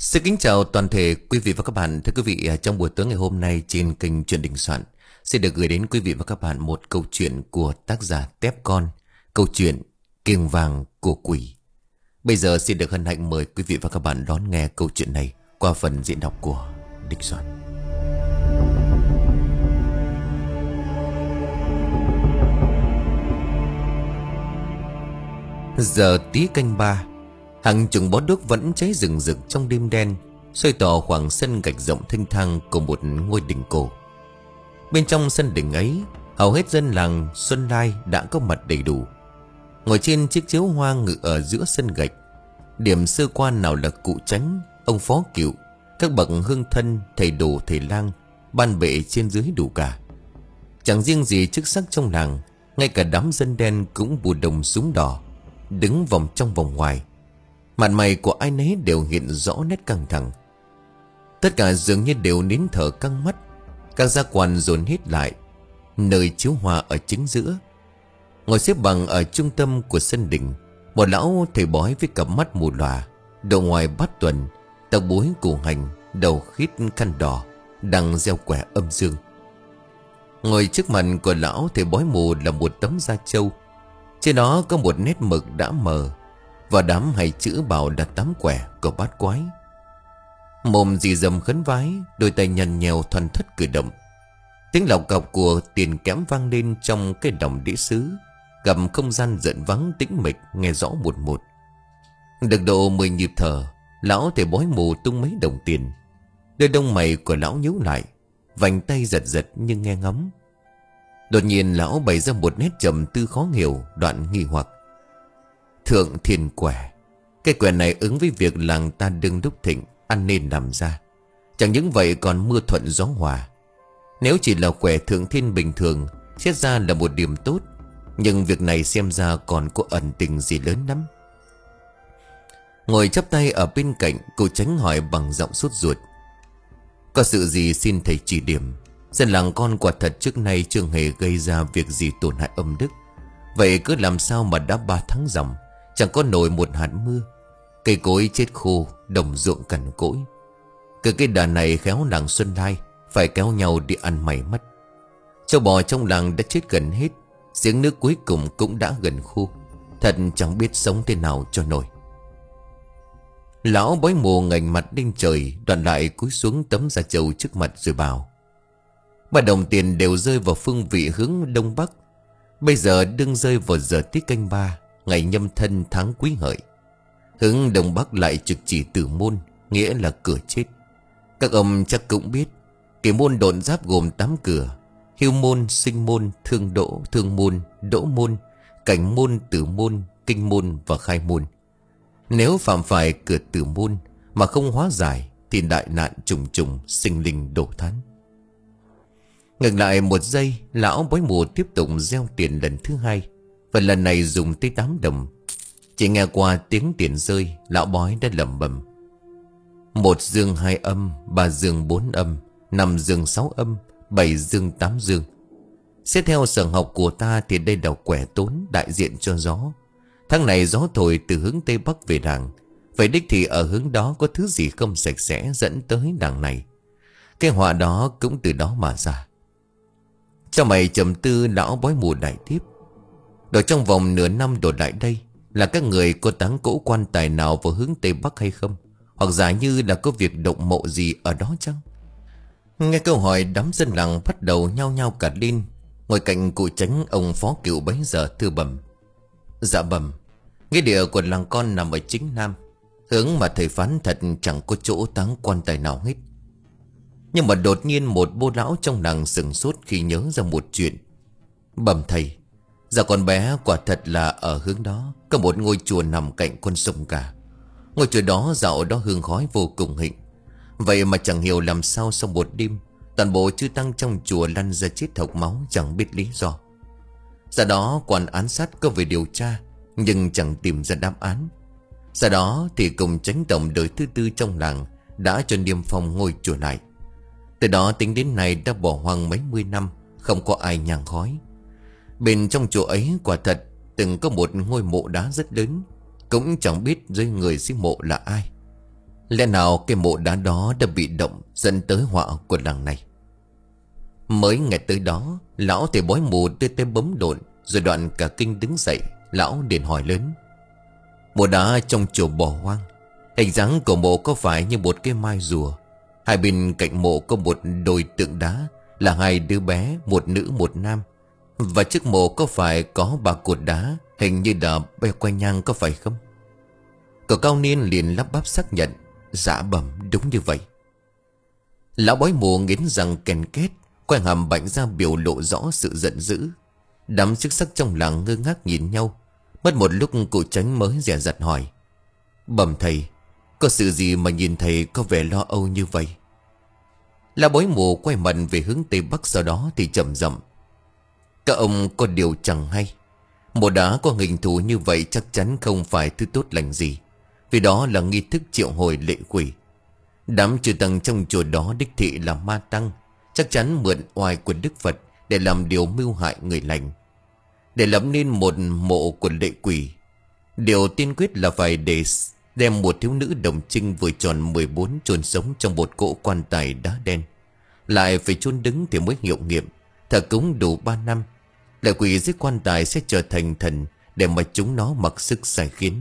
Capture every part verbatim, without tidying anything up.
Xin kính chào toàn thể quý vị và các bạn. Thưa quý vị, trong buổi tối ngày hôm nay trên kênh Chuyện Đình Soạn sẽ được gửi đến quý vị và các bạn một câu chuyện của tác giả Tép Con, câu chuyện Kiềng Vàng của Quỷ. Bây giờ xin được hân hạnh mời quý vị và các bạn đón nghe câu chuyện này qua phần diễn đọc của Đình Soạn. Giờ tí canh ba, hàng chục bó đuốc vẫn cháy rừng rực trong đêm đen, soi tỏ khoảng sân gạch rộng thênh thang của một ngôi đình cổ. Bên trong sân đình ấy, hầu hết dân làng Xuân Lai đã có mặt đầy đủ. Ngồi trên chiếc chiếu hoa ngự ở giữa sân gạch, điểm sơ quan nào là cụ Chánh, ông Phó Cựu, các bậc hương thân, thầy đồ thầy lang, ban bệ trên dưới đủ cả. Chẳng riêng gì chức sắc trong làng, ngay cả đám dân đen cũng bù đồng súng đỏ, đứng vòng trong vòng ngoài. Mặt mày của ai nấy đều hiện rõ nét căng thẳng. Tất cả dường như đều nín thở căng mắt. Các gia quan dồn hết lại nơi chiếu hoa ở chính giữa. Ngồi xếp bằng ở trung tâm của sân đình, một lão thầy bói với cặp mắt mù lòa, đầu ngoài bát tuần, tóc búi củ hành, đầu khít khăn đỏ, đang gieo quẻ âm dương. Ngồi trước mặt của lão thầy bói mù là một tấm da trâu. Trên đó có một nét mực đã mờ, và đám hay chữ bảo là tám quẻ của bát quái. Mồm dì dầm khấn vái, đôi tay nhằn nhèo thoăn thoắt cử động. Tiếng lọc cọc của tiền kẽm vang lên trong cái đồng đĩa sứ, gặp không gian giận vắng tĩnh mịch nghe rõ một một. Được độ mười nhịp thở, lão thầy bói mù tung mấy đồng tiền. Đôi đông mày của lão nhíu lại, vành tay giật giật nhưng nghe ngóng. Đột nhiên lão bày ra một nét trầm tư khó hiểu, đoạn nghi hoặc. Thượng thiên quẻ, cái quẻ này ứng với việc làng ta đương đúc thịnh, ăn nên làm ra. Chẳng những vậy còn mưa thuận gió hòa. Nếu chỉ là quẻ thượng thiên bình thường, xét ra là một điểm tốt, nhưng việc này xem ra còn có ẩn tình gì lớn lắm. Ngồi chắp tay ở bên cạnh, cô Chánh hỏi bằng giọng sốt ruột. Có sự gì xin thầy chỉ điểm? Dân làng con quả thật trước nay chưa hề gây ra việc gì tổn hại âm đức. Vậy cứ làm sao mà đã ba tháng ròng, chẳng có nổi một hạt mưa. Cây cối chết khô, đồng ruộng cằn cỗi. Cứ cái đà này khéo làng Xuân Lai phải kéo nhau đi ăn mày mất. Châu bò trong làng đã chết gần hết, giếng nước cuối cùng cũng đã gần khô. Thật chẳng biết sống thế nào cho nổi. Lão bói mù ngẩng mặt lên trời, đoạn lại cúi xuống tấm da trâu trước mặt rồi bảo. Ba đồng tiền đều rơi vào phương vị hướng đông bắc. Bây giờ đương rơi vào giờ tí canh ba, ngày nhâm thân tháng Quý Hợi. Hướng đông bắc lại trực chỉ Tử Môn, nghĩa là cửa chết. Các ông chắc cũng biết, cái môn độn giáp gồm tám cửa: Hưu môn, Sinh môn, Thương đỗ, Thương môn, Đỗ môn, Cảnh môn, Tử môn, Kinh môn và Khai môn. Nếu phạm phải cửa Tử môn mà không hóa giải thì đại nạn trùng trùng, sinh linh đổ thán. Ngừng lại một giây, lão bói mù tiếp tục gieo tiền lần thứ hai, và lần này dùng tới tám đồng. Chỉ nghe qua tiếng tiền rơi, lão bói đã lẩm bẩm. Một dương hai âm, ba dương bốn âm, năm dương sáu âm, bảy dương tám dương. Xét theo sở học của ta thì đây là quẻ tốn đại diện cho gió. Tháng này gió thổi từ hướng tây bắc về đàng. Vậy đích thì ở hướng đó có thứ gì không sạch sẽ dẫn tới đàng này. Cái họa đó cũng từ đó mà ra. Cho mày trầm tư, lão bói mù đại tiếp. Rồi trong vòng nửa năm đổ lại đây, là các người có táng cỗ quan tài nào vào hướng tây bắc hay không? Hoặc giả như là có việc động mộ gì ở đó chăng? Nghe câu hỏi, đám dân làng bắt đầu nhao nhao cả lên. Ngồi cạnh cụ Chánh, ông Phó Cựu bấy giờ thưa bẩm. Dạ bẩm, nghĩa địa của làng con nằm ở chính nam, hướng mà thầy phán thật chẳng có chỗ táng quan tài nào hết. Nhưng mà đột nhiên một bô lão trong làng sửng sốt khi nhớ ra một chuyện. Bẩm thầy, dạ con bé quả thật là ở hướng đó có một ngôi chùa nằm cạnh con sông cả. Ngôi chùa đó dạo đó hương khói vô cùng hịnh. Vậy mà chẳng hiểu làm sao sau một đêm, toàn bộ chư tăng trong chùa lăn ra chết hộc máu chẳng biết lý do. Sau đó quan án sát có về điều tra, nhưng chẳng tìm ra đáp án. Sau đó thì cùng chánh tổng đời thứ tư trong làng đã cho niêm phong ngôi chùa lại. Từ đó tính đến nay đã bỏ hoang mấy mươi năm, không có ai nhang khói. Bên trong chùa ấy quả thật từng có một ngôi mộ đá rất lớn, cũng chẳng biết dưới người xí mộ là ai. Lẽ nào cái mộ đá đó đã bị động, dẫn tới họa của làng này? Mới nghe tới đó, lão thầy bói mù đưa tay bấm độn, rồi đoạn cả kinh đứng dậy. Lão liền hỏi lớn: Mộ đá trong chùa bỏ hoang, hình dáng của mộ có phải như một cái mai rùa? Hai bên cạnh mộ có một đôi tượng đá, là hai đứa bé, một nữ một nam. Và trước mộ có phải có ba cột đá, hình như là be quay nhang, có phải không? Cậu cao niên liền lắp bắp xác nhận: Dạ bẩm, đúng như vậy. Lão bói mù nghiến răng ken két, quay hàm bạnh ra biểu lộ rõ sự giận dữ. Đám chức sắc trong làng ngơ ngác nhìn nhau. Mất một lúc cụ Tránh mới dè dặt hỏi: Bẩm thầy, có sự gì mà nhìn thầy có vẻ lo âu như vậy? Lão bói mù quay mặt về hướng tây bắc, sau đó thì chậm rậm: Các ông có điều chẳng hay. Mộ đá có hình thù như vậy chắc chắn không phải thứ tốt lành gì, vì đó là nghi thức triệu hồi lệ quỷ. Đám chư tăng trong chùa đó đích thị là ma tăng, chắc chắn mượn oai của Đức Phật để làm điều mưu hại người lành. Để lập nên một mộ của lệ quỷ, điều tiên quyết là phải để đem một thiếu nữ đồng trinh vừa tròn mười bốn chôn sống trong một cỗ quan tài đá đen. Lại phải chôn đứng thì mới hiệu nghiệm. Thờ cúng đủ ba năm, lệ quỷ dưới quan tài sẽ trở thành thần, để mà chúng nó mặc sức sai khiến.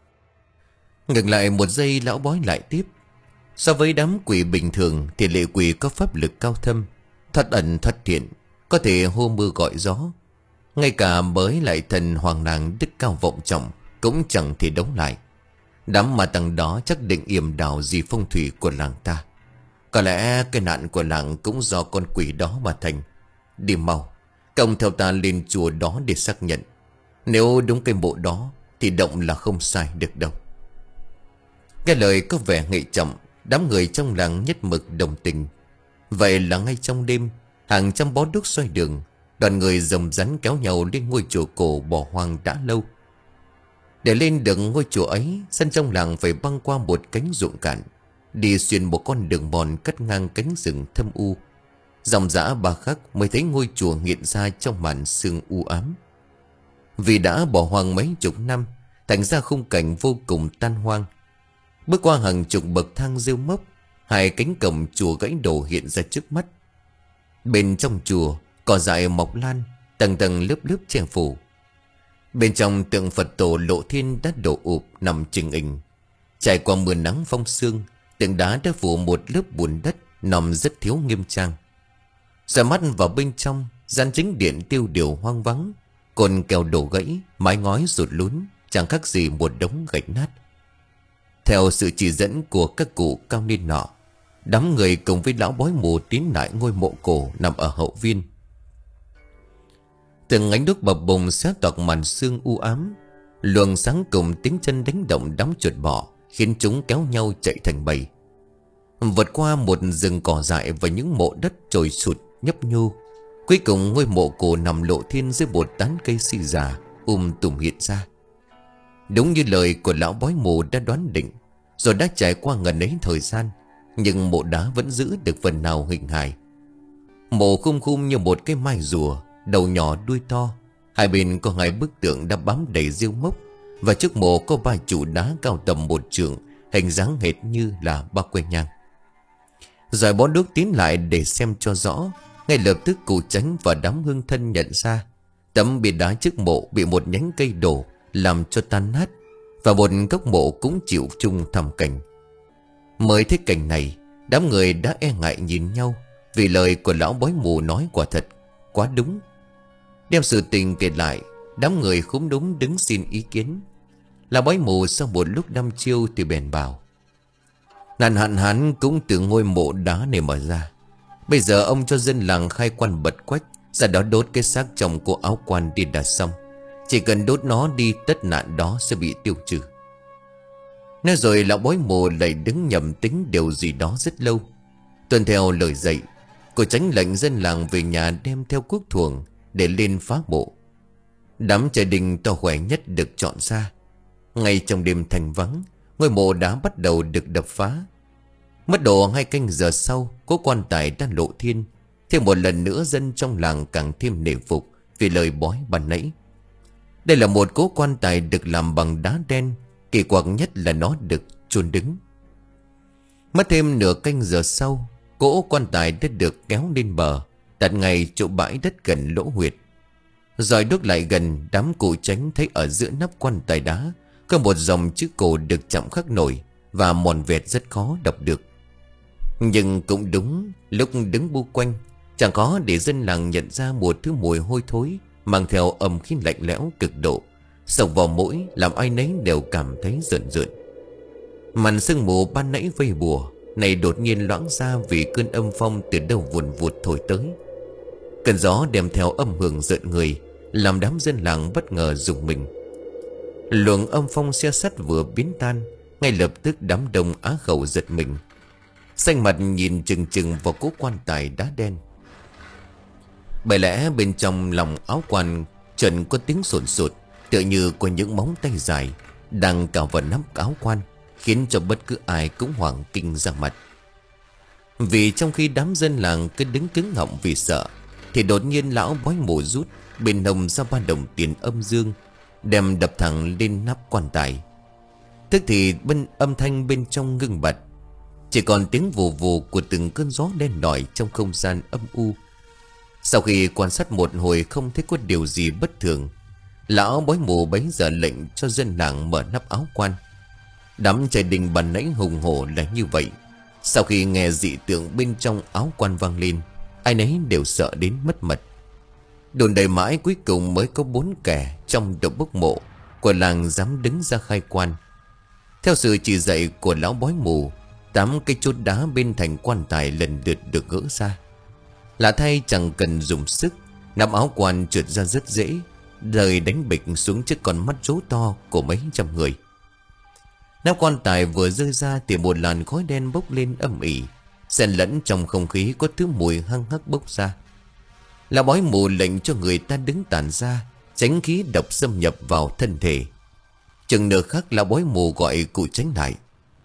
Ngừng lại một giây, lão bói lại tiếp: So với đám quỷ bình thường thì lệ quỷ có pháp lực cao thâm, thoát ẩn thoát hiện, có thể hô mưa gọi gió. Ngay cả mới lại thần hoàng nàng đức cao vọng trọng cũng chẳng thể đấu lại. Đám ma tăng đó chắc định yểm đảo gì phong thủy của làng ta. Có lẽ cái nạn của làng cũng do con quỷ đó mà thành. Đi mau, công theo ta lên chùa đó để xác nhận. Nếu đúng cái mộ đó thì động là không sai được đâu. Nghe lời có vẻ ngậy chậm, đám người trong làng nhất mực đồng tình. Vậy là ngay trong đêm, hàng trăm bó đuốc xoay đường, đoàn người rồng rắn kéo nhau lên ngôi chùa cổ bỏ hoang đã lâu. Để lên được ngôi chùa ấy, dân trong làng phải băng qua một cánh ruộng cạn, đi xuyên một con đường mòn cắt ngang cánh rừng thâm u. Dòng dã ba khắc mới thấy ngôi chùa hiện ra trong màn sương u ám. Vì đã bỏ hoang mấy chục năm, thành ra khung cảnh vô cùng tan hoang. Bước qua hàng chục bậc thang rêu mốc, hai cánh cổng chùa gãy đổ hiện ra trước mắt. Bên trong chùa, cỏ dại mọc lan, tầng tầng lớp lớp che phủ. Bên trong tượng Phật tổ Lộ Thiên đã đổ ụp nằm chình ình. Trải qua mưa nắng phong sương, tượng đá đã phủ một lớp bùn đất, nằm rất thiếu nghiêm trang. Ra mắt vào bên trong, gian chính điện tiêu điều hoang vắng, cột kèo đổ gãy, mái ngói rụt lún, chẳng khác gì một đống gạch nát. Theo sự chỉ dẫn của các cụ cao niên nọ, đám người cùng với lão bói mù tiến lại ngôi mộ cổ nằm ở hậu viên. Từng ánh đuốc bập bùng xé toạc màn sương u ám, luồng sáng cùng tiếng chân đánh động đám chuột bọ khiến chúng kéo nhau chạy thành bầy. Vượt qua một rừng cỏ dại và những mộ đất trồi sụt nhấp nhô, cuối cùng ngôi mộ cổ nằm Lộ Thiên dưới một tán cây si già um tùm hiện ra. Đúng như lời của lão bói mù đã đoán định, rồi đã trải qua ngần ấy thời gian, nhưng mộ đá vẫn giữ được phần nào hình hài. Mộ khum khum như một cái mai rùa, đầu nhỏ đuôi to, hai bên có hai bức tượng đã bám đầy rêu mốc, và trước mộ có ba trụ đá cao tầm một trượng, hình dáng hệt như là ba que nhang. Rồi bó đuốc tiến lại để xem cho rõ. Ngay lập tức cụ Tránh và đám hương thân nhận ra tấm bia đá trước mộ bị một nhánh cây đổ làm cho tan nát, và một gốc mộ cũng chịu chung thảm cảnh. Mới thấy cảnh này, đám người đã e ngại nhìn nhau, vì lời của lão bói mù nói quả thật quá đúng. Đem sự tình kể lại, đám người khúm đúng đứng xin ý kiến. Lão bói mù sau một lúc đăm chiêu thì bèn bảo: Nạn hạn hán cũng từ ngôi mộ đá này mà ra. Bây giờ ông cho dân làng khai quan bật quách, ra đó đốt cái xác chồng của áo quan đi đã xong. Chỉ cần đốt nó đi, tất nạn đó sẽ bị tiêu trừ. Nói rồi lão bói mù lại đứng nhầm tính điều gì đó rất lâu. Tuân theo lời dạy, cô Tránh lệnh dân làng về nhà đem theo cuốc thuồng để lên phá mộ. Đám trai đình to khỏe nhất được chọn ra. Ngay trong đêm thành vắng, ngôi mộ đã bắt đầu được đập phá. Mất độ hai canh giờ sau, cố quan tài đã lộ thiên. Thêm một lần nữa dân trong làng càng thêm nể phục vì lời bói ban nãy. Đây là một cố quan tài được làm bằng đá đen, kỳ quặc nhất là nó được chôn đứng. Mất thêm nửa canh giờ sau, cỗ quan tài đã được kéo lên bờ, đặt ngay chỗ bãi đất gần lỗ huyệt. Rồi đốt lại gần, đám cụ Chánh thấy ở giữa nắp quan tài đá có một dòng chữ cổ được chạm khắc nổi và mòn vẹt rất khó đọc được. Nhưng cũng đúng, lúc đứng bu quanh, chẳng có để dân làng nhận ra một thứ mùi hôi thối mang theo âm khí lạnh lẽo cực độ, xộc vào mũi làm ai nấy đều cảm thấy rợn rợn. Màn sương mù ban nãy vây bùa này đột nhiên loãng ra vì cơn âm phong từ đâu vùn vụt thổi tới. Cơn gió đem theo âm hưởng rợn người, làm đám dân làng bất ngờ rùng mình. Luồng âm phong xe sắt vừa biến tan, ngay lập tức đám đông á khẩu giật mình, xanh mặt nhìn chừng chừng vào cố quan tài đá đen. Bởi lẽ bên trong lòng áo quan trần có tiếng sồn sột, tựa như có những móng tay dài đang cào vào nắp áo quan, khiến cho bất cứ ai cũng hoảng kinh ra mặt. Vì trong khi đám dân làng cứ đứng cứng họng vì sợ, thì đột nhiên lão bói mù rút bên hông ra ba đồng tiền âm dương, đem đập thẳng lên nắp quan tài. Tức thì bên âm thanh bên trong ngưng bặt, chỉ còn tiếng vù vù của từng cơn gió đen đỏi trong không gian âm u. Sau khi quan sát một hồi không thấy có điều gì bất thường, lão bói mù bấy giờ lệnh cho dân làng mở nắp áo quan. Đám trai đình bàn nãy hùng hổ là như vậy, sau khi nghe dị tượng bên trong áo quan vang lên, ai nấy đều sợ đến mất mật. Đồn đầy mãi cuối cùng mới có bốn kẻ trong đội bốc mộ của làng dám đứng ra khai quan. Theo sự chỉ dạy của lão bói mù, tám cây chốt đá bên thành quan tài lần lượt được gỡ ra. Lạ thay chẳng cần dùng sức, nắp áo quan trượt ra rất dễ, rời đánh bịch xuống chiếc con mắt rố to của mấy trăm người. Nắp quan tài vừa rơi ra thì một làn khói đen bốc lên âm ỉ, xen lẫn trong không khí có thứ mùi hăng hắc bốc ra. Lão bói mù lệnh cho người ta đứng tản ra, tránh khí độc xâm nhập vào thân thể. Chừng nửa khắc lão bói mù gọi cụ Chánh lại.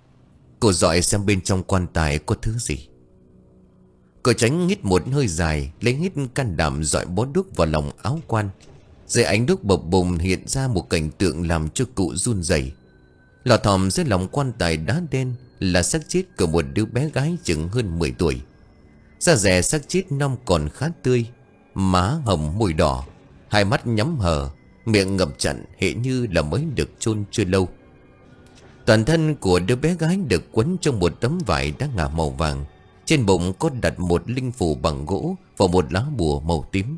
Cô dọi xem bên trong quan tài có thứ gì. Cụ Chánh hít một hơi dài, lấy hít can đảm dọi bó đuốc vào lòng áo quan. Dưới ánh đuốc bập bùng hiện ra một cảnh tượng làm cho cụ run rẩy. Lò thòm dưới lòng quan tài đá đen là xác chết của một đứa bé gái chừng hơn mười tuổi. Da rẻ xác chết non còn khá tươi, má hồng môi đỏ, hai mắt nhắm hờ, miệng ngậm chặn hệ như là mới được chôn chưa lâu. Toàn thân của đứa bé gái được quấn trong một tấm vải đã ngả màu vàng. Trên bụng có đặt một linh phù bằng gỗ và một lá bùa màu tím.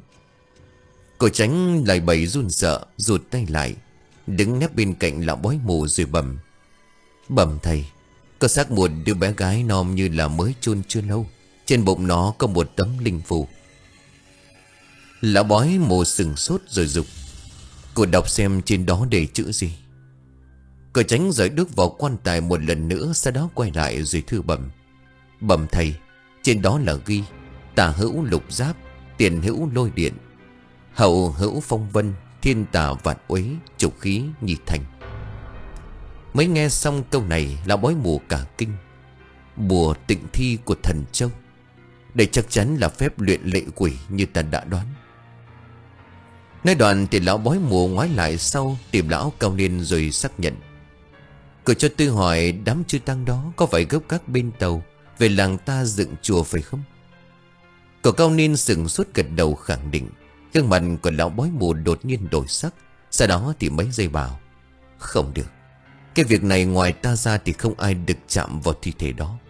Cô Chánh lại bày run sợ, rụt tay lại, đứng nép bên cạnh lão bói mù rồi bẩm. Bẩm thầy, có xác một đứa bé gái non như là mới chôn chưa lâu. Trên bụng nó có một tấm linh phù. Lão bói mù sừng sốt rồi dục. Cô đọc xem trên đó để chữ gì. Cô Chánh rời đuốc vào quan tài một lần nữa, sau đó quay lại rồi thư bẩm. Bẩm thầy, trên đó là ghi: tả hữu lục giáp, tiền hữu lôi điện, hậu hữu phong vân, thiên tà vạn uế, trục khí nhị thành. Mới nghe xong câu này, lão bói mù cả kinh. Bùa tịnh thi của thần châu, đây chắc chắn là phép luyện lệ quỷ như ta đã đoán. Nói đoạn thì lão bói mù ngoái lại sau tìm lão cao niên rồi xác nhận. Cậu cho tôi hỏi đám chư tăng đó có phải gốc các bên tàu về làng ta dựng chùa phải không? Cậu cao niên sừng sốt gật đầu khẳng định. Gương mặt của lão bói mù đột nhiên đổi sắc. Sau đó thì mấy giây bảo: không được, cái việc này ngoài ta ra thì không ai được chạm vào thi thể đó.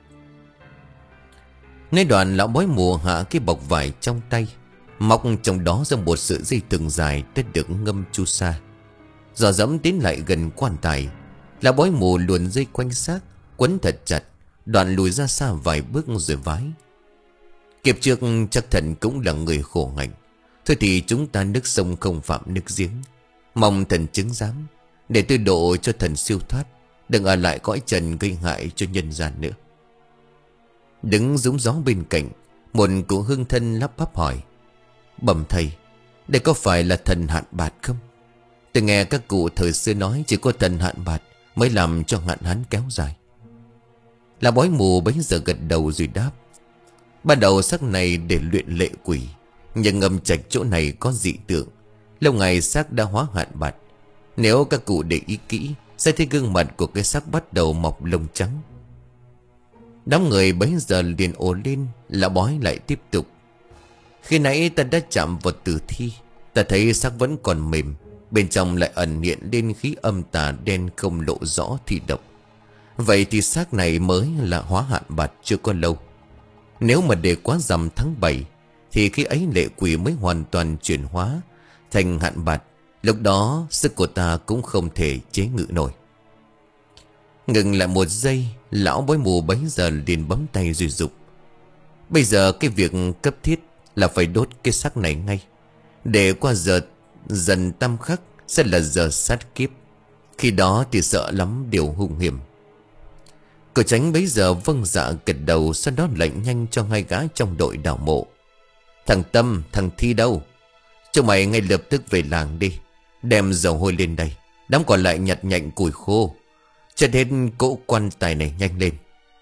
Nói đoạn lão bói mù hạ cái bọc vải trong tay, móc trong đó ra một sợi dây thừng dài đã được ngâm chu sa. Dò dẫm tiến lại gần quan tài, lão bói mù luồn dây quanh xác, quấn thật chặt, đoạn lùi ra xa vài bước rồi vái. Kiếp trước chắc thần cũng là người khổ hạnh, thôi thì chúng ta nước sông không phạm nước giếng. Mong thần chứng giám, để tôi độ cho thần siêu thoát, đừng ở lại cõi trần gây hại cho nhân gian nữa. Đứng rúng gió bên cạnh, một cụ hương thân lắp bắp hỏi: bẩm thầy, đây có phải là thần hạn bạt không? Tôi nghe các cụ thời xưa nói chỉ có thần hạn bạt mới làm cho hạn hán kéo dài. Là bói mù bấy giờ gật đầu rồi đáp: ban đầu xác này để luyện lệ quỷ, nhưng ngầm trạch chỗ này có dị tượng, lâu ngày xác đã hóa hạn bạt. Nếu các cụ để ý kỹ sẽ thấy gương mặt của cái xác bắt đầu mọc lông trắng. Đám người bấy giờ liền ồ lên. Lão bói lại tiếp tục: khi nãy ta đã chạm vào tử thi, ta thấy xác vẫn còn mềm, bên trong lại ẩn hiện lên khí âm tà đen không lộ rõ thi độc. Vậy thì xác này mới là hóa hạn bạt chưa có lâu. Nếu mà để quá rằm tháng bảy thì khi ấy lệ quỷ mới hoàn toàn chuyển hóa thành hạn bạt. Lúc đó sức của ta cũng không thể chế ngự nổi. Ngừng lại một giây, lão bói mù bấy giờ liền bấm tay rồi dục: bây giờ cái việc cấp thiết là phải đốt cái xác này ngay. Để qua giờ dần tam khắc sẽ là giờ sát kiếp. Khi đó thì sợ lắm điều hung hiểm. Cậu Tránh bấy giờ vâng dạ gật đầu. Sau đó lệnh nhanh cho hai gã trong đội đào mộ: thằng Tâm, thằng Thi đâu? Chúng mày ngay lập tức về làng đi, đem dầu hôi lên đây. Đám còn lại nhặt nhạnh củi khô, cho đến cỗ quan tài này nhanh lên.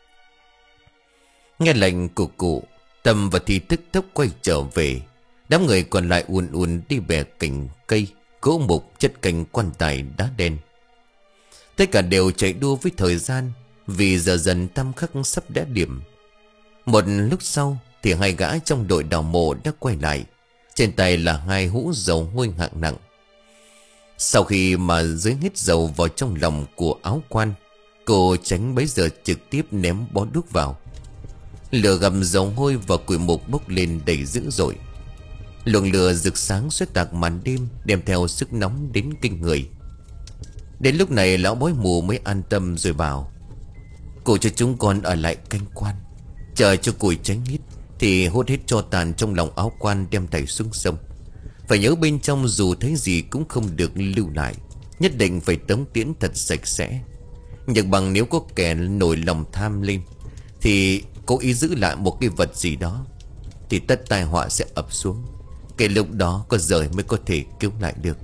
Nghe lệnh của cụ, Tâm và Thi tức tốc quay trở về. Đám người còn lại ùn ùn đi bẻ cành cây, gỗ mục, chất cành quan tài đá đen. Tất cả đều chạy đua với thời gian, vì giờ dần tam khắc sắp đã điểm. Một lúc sau thì hai gã trong đội đào mộ đã quay lại. Trên tay là hai hũ dầu hôi hạng nặng. Sau khi mà dưới hết dầu vào trong lòng của áo quan, cô Tránh bấy giờ trực tiếp ném bó đuốc vào. Lửa gầm dầu hôi và củi mục bốc lên đầy dữ dội. Luồng lửa rực sáng xuyết tạc màn đêm, đem theo sức nóng đến kinh người. Đến lúc này lão bói mù mới an tâm rồi bảo: cụ cho chúng con ở lại canh quan, chờ cho củi cháy hết thì hốt hết tro tàn trong lòng áo quan đem thảy xuống sông. Phải nhớ bên trong dù thấy gì cũng không được lưu lại, nhất định phải tống tiễn thật sạch sẽ. Nhưng bằng nếu có kẻ nổi lòng tham lên thì cố ý giữ lại một cái vật gì đó, thì tất tai họa sẽ ập xuống. Cái lúc đó có rời mới có thể cứu lại được.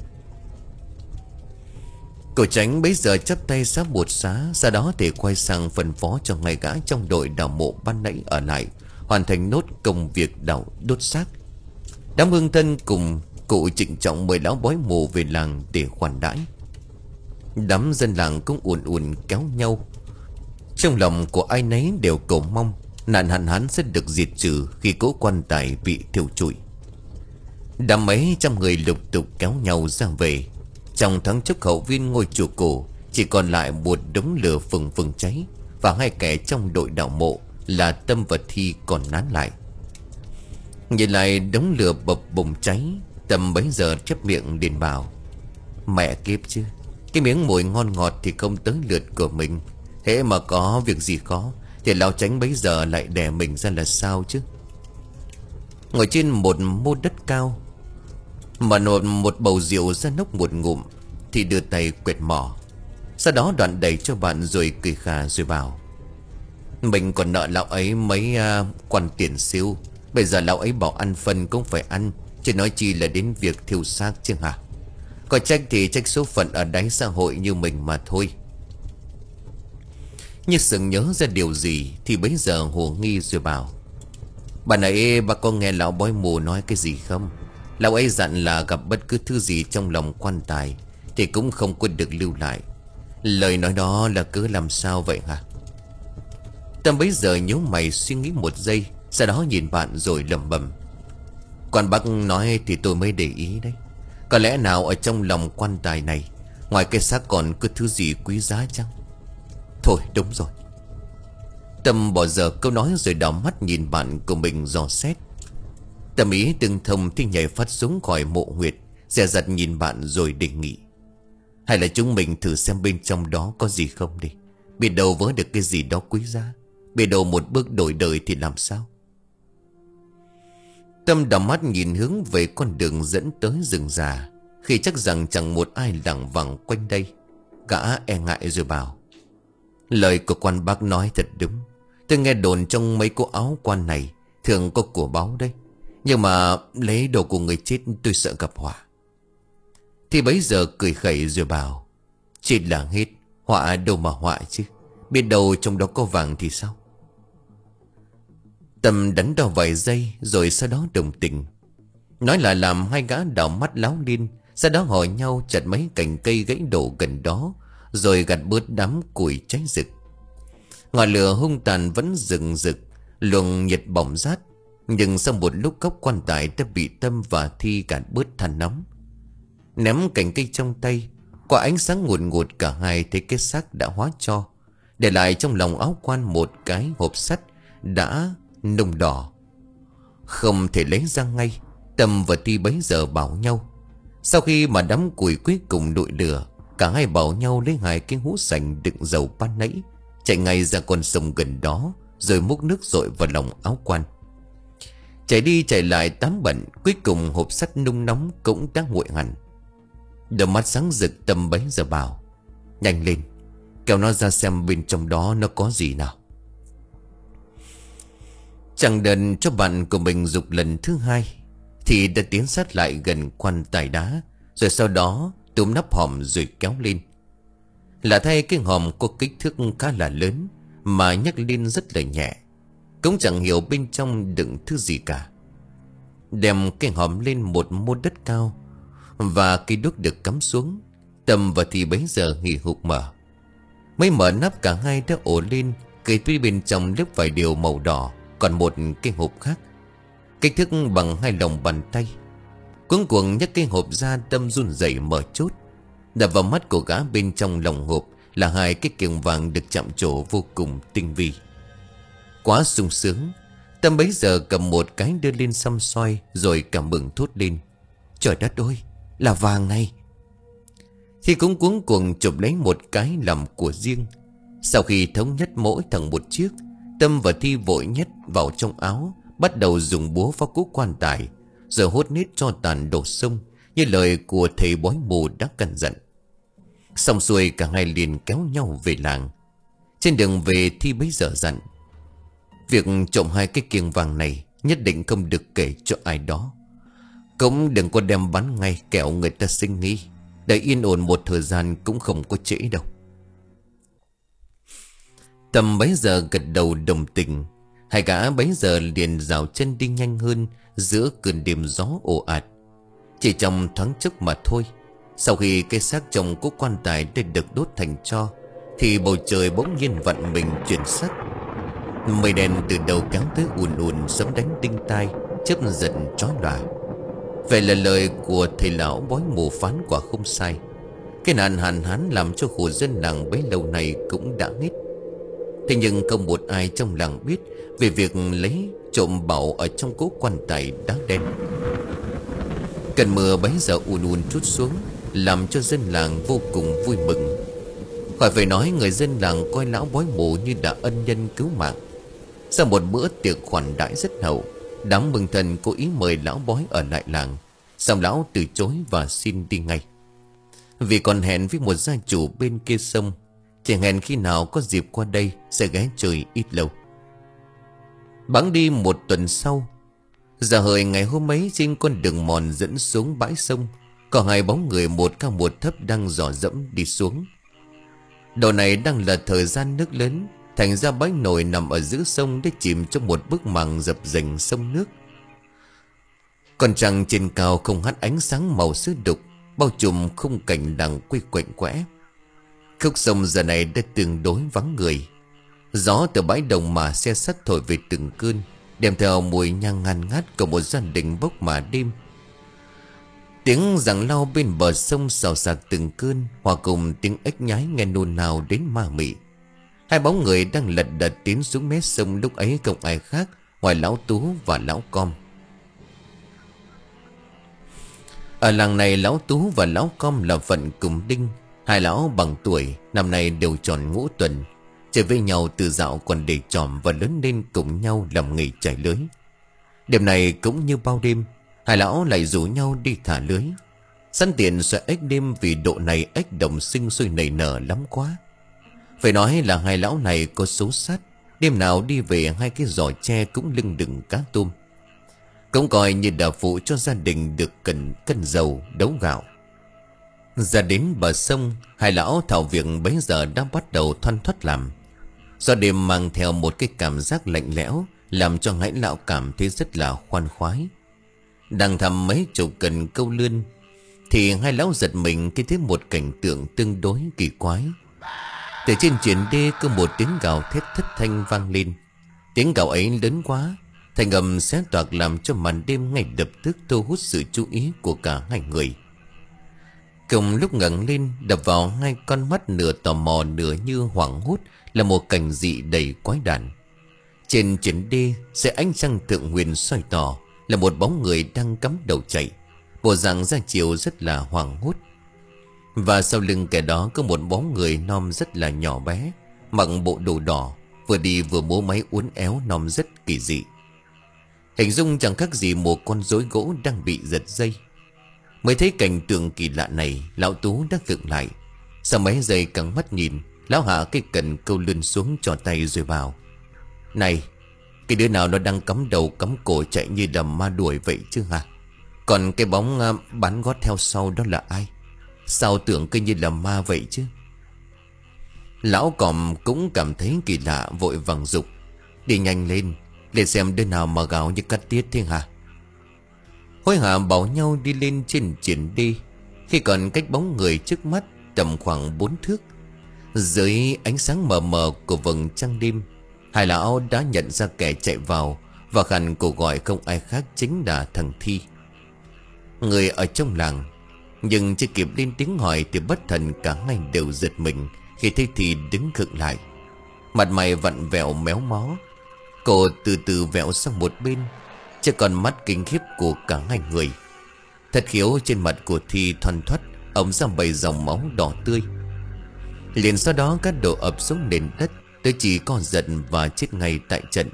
Cậu Tránh bấy giờ chắp tay xá bột xá. Sau đó thì quay sang phân phó cho ngay gã trong đội đào mộ ban nãy ở lại, hoàn thành nốt công việc đào đốt xác. Đám hương thân cùng cụ trịnh trọng mời lão bói mù về làng để khoản đãi. Đám dân làng cũng ùn ùn kéo nhau. Trong lòng của ai nấy đều cầu mong nạn hạn hán sẽ được diệt trừ khi cỗ quan tài bị thiêu trụi. Đám mấy trăm người lục tục kéo nhau ra về. Trong thoáng chốc hậu viên ngôi chùa cổ chỉ còn lại một đống lửa phừng phừng cháy, và hai kẻ trong đội đào mộ là Tâm và Thi còn nán lại. Nhìn lại đống lửa bập bùng cháy, Tâm bấy giờ chép miệng liền bảo: mẹ kiếp chứ, cái miếng mùi ngon ngọt thì không tới lượt của mình. Hễ mà có việc gì khó thì lão Tránh bấy giờ lại đè mình ra là sao chứ. Ngồi trên một mô đất cao mà nộp một bầu rượu ra nốc một ngụm, thì đưa tay quẹt mỏ. Sau đó đoạn đẩy cho bạn rồi cười khà rồi bảo: mình còn nợ lão ấy mấy uh, quan tiền siêu. Bây giờ lão ấy bảo ăn phân cũng phải ăn, chứ nói chi là đến việc thiêu xác chứ hả. Có trách thì trách số phận ở đáy xã hội như mình mà thôi. Như sừng nhớ ra điều gì thì bấy giờ hồ nghi rồi bảo: bà nãy bà có nghe lão bói mù nói cái gì không? Lão ấy dặn là gặp bất cứ thứ gì trong lòng quan tài thì cũng không có được lưu lại. Lời nói đó là cớ làm sao vậy hả? Tâm bấy giờ nhíu mày suy nghĩ một giây, sau đó nhìn bạn rồi lẩm bẩm: quan bác nói thì tôi mới để ý đấy. Có lẽ nào ở trong lòng quan tài này ngoài cái xác còn có thứ gì quý giá chăng? Thôi đúng rồi. Tâm bỏ giờ câu nói rồi đảo mắt nhìn bạn của mình dò xét. Tâm ý từng thông thì nhảy phát xuống khỏi mộ huyệt, dè dặt nhìn bạn rồi đề nghị: hay là chúng mình thử xem bên trong đó có gì không đi. Biết đâu vớ được cái gì đó quý giá, biết đâu một bước đổi đời thì làm sao. Tâm đảo mắt nhìn hướng về con đường dẫn tới rừng già, khi chắc rằng chẳng một ai lảng vảng quanh đây. Gã e ngại rồi bảo: lời của quan bác nói thật đúng. Tôi nghe đồn trong mấy cô áo quan này thường có của báu đấy, nhưng mà lấy đồ của người chết tôi sợ gặp họa. Thì bấy giờ cười khẩy rồi bảo: chết là hết, họa đâu mà họa chứ. Biết đâu trong đó có vàng thì sao. Tâm đắn đo vài giây rồi sau đó đồng tình. Nói là làm hai gã đảo mắt láo liên. Sau đó hỏi nhau chặt mấy cành cây gãy đổ gần đó, rồi gặt bớt đám củi cháy rực. Ngọn lửa hung tàn vẫn rừng rực, luồng nhiệt bỏng rát. Nhưng sau một lúc góc quan tài đã bị Tâm và Thi gạt bớt than nóng. Ném cành cây trong tay, qua ánh sáng ngùn ngụt cả hai thấy cái xác đã hóa tro, để lại trong lòng áo quan một cái hộp sắt đã nung đỏ. Không thể lấy ra ngay, Tâm và Thi bấy giờ bảo nhau. Sau khi mà đám củi cuối cùng đội lửa, cả hai bảo nhau lấy hai cái hũ sành đựng dầu ban nãy, chạy ngay ra con sông gần đó, rồi múc nước dội vào lòng áo quan. Chạy đi chạy lại tám bận, cuối cùng hộp sắt nung nóng cũng đã nguội hẳn. Đôi mắt sáng rực, Tâm bấy giờ bảo: nhanh lên, kéo nó ra xem bên trong đó nó có gì nào. Chẳng đần cho bạn của mình dục lần thứ hai, thì đã tiến sát lại gần quan tài đá, rồi sau đó túm nắp hòm rồi kéo lên. Lạ thay, cái hòm có kích thước khá là lớn, mà nhấc lên rất là nhẹ, cũng chẳng hiểu bên trong đựng thứ gì cả. Đem cái hòm lên một mô đất cao, và cây đuốc được cắm xuống. Tâm và Thi bấy giờ hì hục mở. Mới mở nắp, cả hai đã ổ lên, cây tuy bên trong lớp vải điều màu đỏ còn một cái hộp khác, kích thước bằng hai lòng bàn tay. Cuống cuồng nhấc cái hộp ra, Tâm run rẩy mở chốt. Đập vào mắt của gã bên trong lòng hộp là hai cái kiềng vàng được chạm trổ vô cùng tinh vi. Quá sung sướng, Tâm bấy giờ cầm một cái đưa lên xăm soi, rồi cảm mừng thốt lên: trời đất ơi, là vàng này! Thì cũng cuống cuồng chụp lấy một cái làm của riêng. Sau khi thống nhất mỗi thằng một chiếc, Tâm và Thi vội nhét vào trong áo, bắt đầu dùng búa phá cú quan tài, rồi hốt nết cho tàn đổ sông, như lời của thầy bói mù đã căn dặn. Xong xuôi, cả hai liền kéo nhau về làng. Trên đường về, Thi bấy giờ dặn: việc trộm hai cái kiềng vàng này nhất định không được kể cho ai đó, cũng đừng có đem bán ngay, kẻo người ta sinh nghi. Để yên ổn một thời gian cũng không có trễ đâu. Tâm bấy giờ gật đầu đồng tình. Hai gã bấy giờ liền rào chân đi nhanh hơn giữa cơn đêm gió ồ ạt. Chỉ trong thoáng chốc mà thôi, sau khi cái xác trong cố quan tài đã được đốt thành tro, thì bầu trời bỗng nhiên vặn mình chuyển sắc. Mây đen từ đầu kéo tới ùn ùn, sấm đánh đinh tai, chớp giật chói lòa. Vậy là lời của thầy lão bói mù phán quả không sai. Cái nạn hạn hán làm cho khổ dân làng bấy lâu này cũng đã hết. Thế nhưng không một ai trong làng biết về việc lấy trộm bảo ở trong cố quan tài đá đen. Cơn mưa bấy giờ ùn ùn trút xuống, làm cho dân làng vô cùng vui mừng. Khỏi phải nói, người dân làng coi lão bói mù như đã ân nhân cứu mạng. Sau một bữa tiệc khoản đãi rất hậu, đám mừng thần cố ý mời lão bói ở lại làng, song lão từ chối và xin đi ngay, vì còn hẹn với một gia chủ bên kia sông, chỉ hẹn khi nào có dịp qua đây sẽ ghé chơi ít lâu. Bẵng đi một tuần sau, giờ hợi ngày hôm ấy, trên con đường mòn dẫn xuống bãi sông, có hai bóng người một cao một thấp đang dò dẫm đi xuống. Đầu này đang là thời gian nước lớn, thành ra bãi nổi nằm ở giữa sông để chìm trong một bức màng dập dềnh sông nước. Còn trăng trên cao không hắt ánh sáng màu sứ đục, bao trùm khung cảnh làng quê quạnh quẽ. Khúc sông giờ này đã tương đối vắng người. Gió từ bãi đồng mà xe sắt thổi về từng cơn, đem theo mùi nhang ngàn ngát của một gia đình bốc mà đêm. Tiếng giằng lao bên bờ sông xào xạc từng cơn, hòa cùng tiếng ếch nhái nghe nôn nao đến ma mị. Hai bóng người đang lật đật tiến xuống mé sông, lúc ấy không ai khác ngoài lão Tú và lão Com. Ở làng này, lão Tú và lão Com là phận cùng đinh. Hai lão bằng tuổi, năm nay đều tròn ngũ tuần, trở về nhau từ dạo còn để tròm và lớn lên cùng nhau làm nghề chải lưới. Đêm này cũng như bao đêm, hai lão lại rủ nhau đi thả lưới. Săn tiền xoay ếch đêm, vì độ này ếch đồng sinh sôi nảy nở lắm quá. Phải nói là hai lão này có số sát, đêm nào đi về hai cái giỏ tre cũng lưng đựng cá tôm, cũng coi như đã phụ cho gia đình được cần cân dầu đấu gạo. Ra đến bờ sông, hai lão thảo việc bấy giờ đã bắt đầu thoăn thoắt làm. Do đêm mang theo một cái cảm giác lạnh lẽo, làm cho hai lão cảm thấy rất là khoan khoái. Đang thăm mấy chục cần câu lươn, thì hai lão giật mình khi thấy một cảnh tượng tương đối kỳ quái. Từ trên triển đê có một tiếng gào thét thất thanh vang lên. Tiếng gào ấy lớn quá, thành âm xé toạc làm cho màn đêm ngay lập tức thu hút sự chú ý của cả hai người. Cùng lúc ngẩng lên, đập vào ngay con mắt nửa tò mò nửa như hoảng hốt là một cảnh dị đầy quái đản. Trên triển đê, dưới ánh trăng thượng huyền soi tỏ là một bóng người đang cắm đầu chạy, bộ dạng ra chiều rất là hoảng hốt. Và sau lưng kẻ đó có một bóng người non rất là nhỏ bé, mặc bộ đồ đỏ, vừa đi vừa múa máy uốn éo non rất kỳ dị. Hình dung chẳng khác gì một con rối gỗ đang bị giật dây. Mới thấy cảnh tượng kỳ lạ này, lão Tú đã khựng lại. Sau mấy giây căng mắt nhìn, lão hạ cái cần câu lươn xuống trò tay rồi bảo: "Này, cái đứa nào nó đang cắm đầu cắm cổ chạy như đầm ma đuổi vậy chứ hả? Còn cái bóng uh, bắn gót theo sau đó là ai? Sao tưởng cứ như là ma vậy chứ?" Lão Còm cũng cảm thấy kỳ lạ, vội vàng dục: "Đi nhanh lên, để xem đứa nào mà gào như cắt tiết thế hả?" Hối hả bảo nhau đi lên trên triển đi. Khi còn cách bóng người trước mắt tầm khoảng bốn thước, dưới ánh sáng mờ mờ của vầng trăng đêm, hai lão đã nhận ra kẻ chạy vào, và khàn cổ gọi không ai khác chính là thằng Thi, người ở trong làng. Nhưng chưa kịp lên tiếng hỏi thì bất thần cả hai đều giật mình khi thấy Thi đứng khựng lại. Mặt mày vặn vẹo méo mó, cổ từ từ vẹo sang một bên, chứ còn mắt kinh khiếp của cả hai người. Thật khiếu trên mặt của Thi thoăn thoắt ống ra bầy dòng máu đỏ tươi. Liền sau đó các đổ ập xuống nền đất, tôi chỉ có giận và chết ngay tại trận.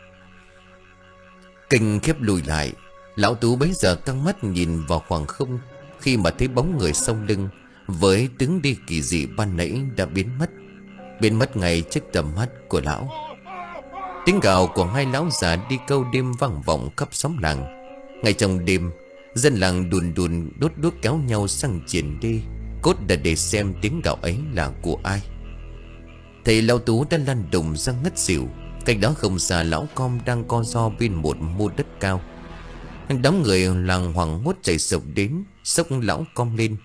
Kinh khiếp lùi lại, lão Tú bấy giờ căng mắt nhìn vào khoảng không, khi mà thấy bóng người sau lưng với tướng đi kỳ dị ban nãy đã biến mất, biến mất ngay trước tầm mắt của lão. Tiếng gào của hai lão già đi câu đêm vang vọng khắp xóm làng. Ngay trong đêm, dân làng đùn đùn đốt đuốc kéo nhau sang triển đi, cốt là để xem tiếng gào ấy là của ai. Thầy lão Tú đã lăn đùng ra ngất xỉu. Cách đó không xa, lão Com đang co ro bên một mô đất cao. Đám người làng hoảng hốt chạy sộc đến, xốc lão Com lên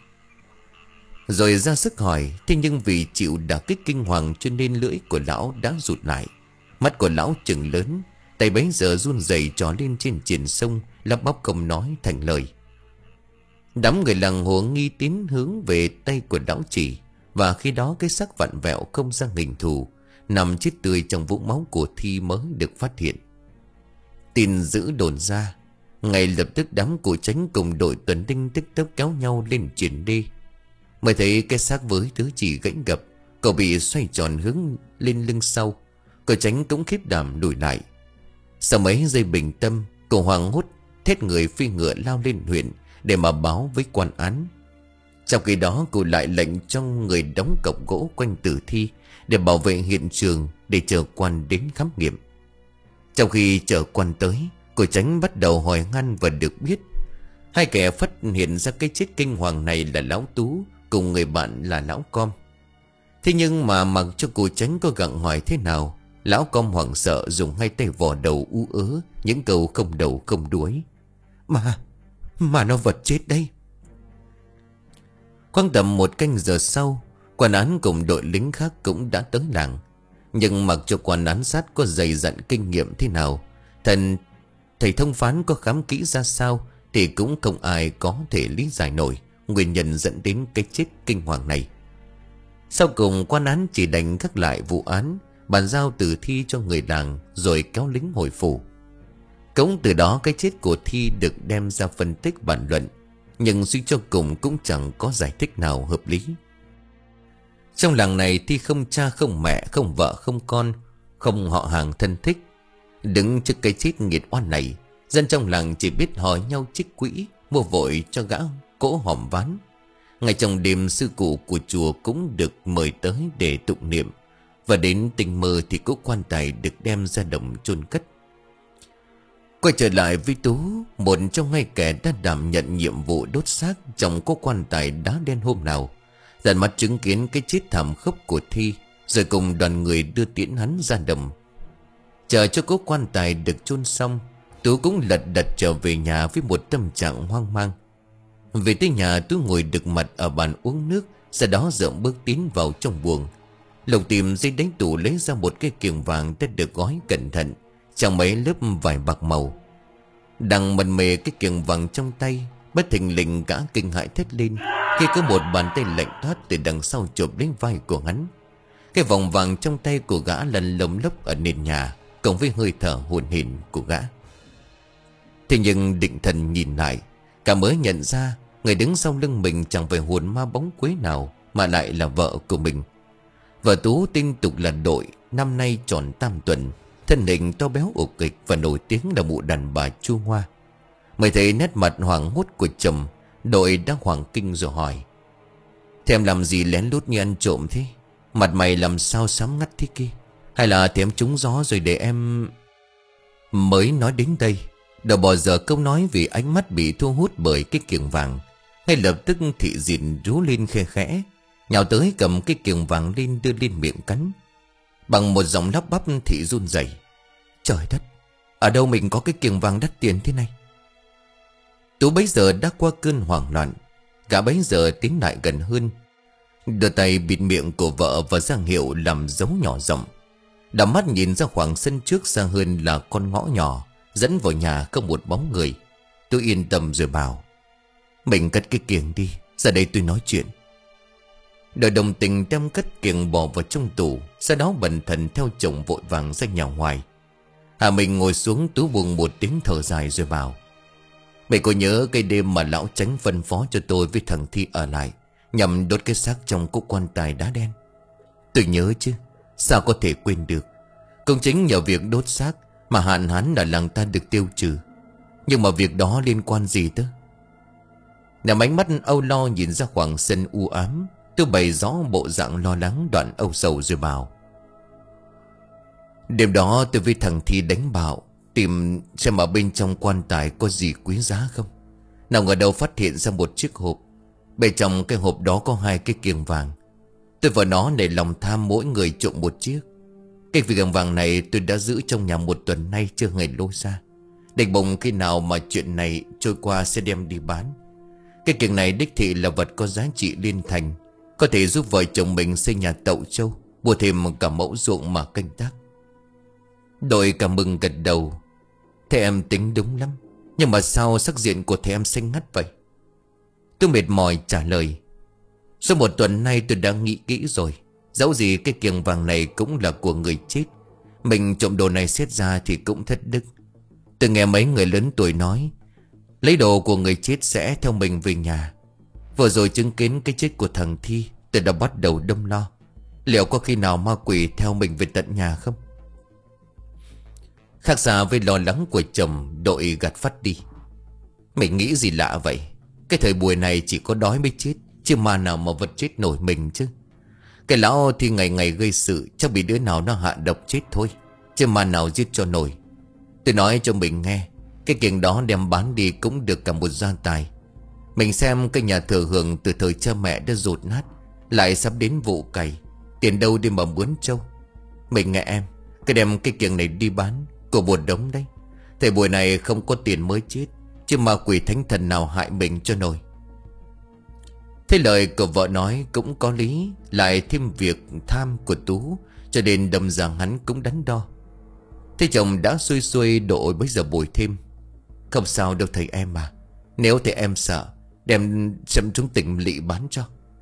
rồi ra sức hỏi. Thế nhưng vì chịu đả kích kinh hoàng cho nên lưỡi của lão đã rụt lại. Mắt của lão trừng lớn, tay bấy giờ run rẩy trỏ lên trên triển sông, lắp bắp không nói thành lời. Đám người làng hồ nghi tín hướng về tay của lão chỉ, và khi đó cái xác vặn vẹo không ra hình thù, nằm chết tươi trong vũng máu của Thi mới được phát hiện. Tin dữ đồn ra, ngay lập tức đám cụ tránh cùng đội tuần đinh tức tốc kéo nhau lên triển đi. Mới thấy cái xác với thứ chỉ gãy gập, cậu bị xoay tròn hướng lên lưng sau. Cậu tránh cũng khiếp đảm lùi lại. Sau mấy giây bình tâm, cậu hoảng hốt thét người phi ngựa lao lên huyện để mà báo với quan án. Trong khi đó cậu lại lệnh cho người đóng cọc gỗ quanh tử thi để bảo vệ hiện trường, để chờ quan đến khám nghiệm. Trong khi chờ quan tới, cậu tránh bắt đầu hỏi han và được biết hai kẻ phát hiện ra cái chết kinh hoàng này là lão Tú cùng người bạn là lão Com. Thế nhưng mà mặc cho cụ tránh có gặng hỏi thế nào, lão Com hoảng sợ dùng hai tay vò đầu u ớ những câu không đầu không đuối. Mà, mà nó vật chết đây. Khoảng tầm một canh giờ sau, quan án cùng đội lính khác cũng đã tới làng. Nhưng mặc cho quan án sát có dày dặn kinh nghiệm thế nào, thần thầy thông phán có khám kỹ ra sao, thì cũng không ai có thể lý giải nổi nguyên nhân dẫn đến cái chết kinh hoàng này. Sau cùng quan án chỉ đành gác lại vụ án, bàn giao tử thi cho người làng rồi kéo lính hồi phủ. Cũng từ đó cái chết của Thi được đem ra phân tích bàn luận, nhưng suy cho cùng cũng chẳng có giải thích nào hợp lý. Trong làng này Thi không cha không mẹ, không vợ không con, không họ hàng thân thích. Đứng trước cái chết nghiệt oan này, dân trong làng chỉ biết hò nhau trích quỹ, mua vội cho gã cỗ hòm ván. Ngay trong đêm, sư cụ của chùa cũng được mời tới để tụng niệm, và đến tình mơ thì cỗ quan tài được đem ra đồng chôn cất. Quay trở lại với Tú, một trong hai kẻ đã đảm nhận nhiệm vụ đốt xác trong cỗ quan tài đá đen hôm nào, tận mắt chứng kiến cái chết thảm khốc của Thi, rồi cùng đoàn người đưa tiễn hắn ra đồng. Chờ cho cỗ quan tài được chôn xong, Tú cũng lật đật trở về nhà với một tâm trạng hoang mang. Về tới nhà, Tú ngồi đực mặt ở bàn uống nước, sau đó dợm bước tiến vào trong buồng. Lộc tìm dưới đáy tủ lấy ra một cái kiềng vàng đã được gói cẩn thận trong mấy lớp vải bạc màu. Đang mần mề cái kiềng vàng trong tay, bất thình lình gã kinh hãi thét lên khi có một bàn tay lạnh toát từ đằng sau chụp đến vai của hắn. Cái vòng vàng trong tay của gã lần lồng lốc ở nền nhà, cộng với hơi thở hồn hển của gã. Thế nhưng định thần nhìn lại, cả mới nhận ra người đứng sau lưng mình chẳng phải hồn ma bóng quế nào, mà lại là vợ của mình. Vợ Tú tinh tục là Đội, năm nay tròn tam tuần, thân hình to béo ục kịch và nổi tiếng là mụ đàn bà Chu Hoa. Mới thấy nét mặt hoảng hốt của chồng, Đội đã hoảng kinh rồi hỏi: "Thế em làm gì lén lút như ăn trộm thế? Mặt mày làm sao xám ngắt thế kia? Hay là thì em trúng gió rồi để em..." Mới nói đến đây, Đầu bỏ dở câu nói vì ánh mắt bị thu hút bởi cái kiềng vàng. Ngay lập tức thị diện rú lên khe khẽ, nhào tới cầm cái kiềng vàng lên đưa lên miệng cắn. Bằng một giọng lắp bắp thị run rẩy: "Trời đất, ở đâu mình có cái kiềng vàng đắt tiền thế này?" Tú bấy giờ đã qua cơn hoảng loạn, cả bấy giờ tiến lại gần hơn, đưa tay bịt miệng của vợ và ra hiệu làm dấu nhỏ giọng. Đảo mắt nhìn ra khoảng sân trước xa hơn là con ngõ nhỏ dẫn vào nhà không một bóng người. Tôi yên tâm rồi bảo: "Mình cất cái kiềng đi, ra đây tôi nói chuyện." Đội đồng tình đem cất kiềng bỏ vào trong tủ, sau đó bần thần theo chồng vội vàng ra nhà ngoài. Hà mình ngồi xuống, Tú buông một tiếng thở dài rồi bảo: "Mày có nhớ cái đêm mà lão Chánh phân phó cho tôi với thằng Thi ở lại nhằm đốt cái xác trong cỗ quan tài đá đen?" "Tôi nhớ chứ, sao có thể quên được. Cũng chính nhờ việc đốt xác mà hạn hán ở làng ta được tiêu trừ. Nhưng mà việc đó liên quan gì tới?" Nằm ánh mắt âu lo nhìn ra khoảng sân u ám, Tôi bày rõ bộ dạng lo lắng đoạn âu sầu rồi bảo: "Đêm đó tôi với thằng Thi đánh bạo, tìm xem ở bên trong quan tài có gì quý giá không. Nào ngờ đâu phát hiện ra một chiếc hộp. Bên trong cái hộp đó có hai cái kiềng vàng. Tôi và nó nảy lòng tham mỗi người trộm một chiếc. Cái kiềng vàng này tôi đã giữ trong nhà một tuần nay chưa hề lôi ra. Định bụng khi nào mà chuyện này trôi qua sẽ đem đi bán. Cái kiềng này đích thị là vật có giá trị liên thành, có thể giúp vợ chồng mình xây nhà tậu trâu, mua thêm cả mẫu ruộng mà canh tác." Đội cảm mừng gật đầu: "Thế em tính đúng lắm. Nhưng mà sao sắc diện của thầy em xanh ngắt vậy?" Tôi mệt mỏi trả lời: "Suốt một tuần nay tôi đã nghĩ kỹ rồi. Dẫu gì cái kiềng vàng này cũng là của người chết. Mình trộm đồ này xét ra thì cũng thất đức. Tôi nghe mấy người lớn tuổi nói lấy đồ của người chết sẽ theo mình về nhà. Vừa rồi chứng kiến cái chết của thằng Thi, tôi đã bắt đầu đâm lo. Liệu có khi nào ma quỷ theo mình về tận nhà không?" Khác xa với lo lắng của chồng, Đội gạt phát đi: "Mình nghĩ gì lạ vậy? Cái thời buổi này chỉ có đói mới chết, chứ ma nào mà vật chết nổi mình chứ. Cái lão thì ngày ngày gây sự, chắc bị đứa nào nó hạ độc chết thôi, chứ ma nào giết cho nổi. Tôi nói cho mình nghe, cái kiềng đó đem bán đi cũng được cả một gia tài. Mình xem cái nhà thừa hưởng từ thời cha mẹ đã dột nát, lại sắp đến vụ cày, tiền đâu đi mà muốn trâu. Mình nghe em, cái đem cái kiềng này đi bán, của một đống đấy. Thời buổi này không có tiền mới chết, chứ ma quỷ thánh thần nào hại mình cho nổi." Thế lời của vợ nói cũng có lý, lại thêm việc tham của Tú, cho nên đâm ra hắn cũng đắn đo. Thế chồng đã xuôi xuôi, Độ bây giờ bồi thêm: "Không sao đâu thầy em mà. Nếu thầy em sợ, đem xem chúng tỉnh lỵ bán cho."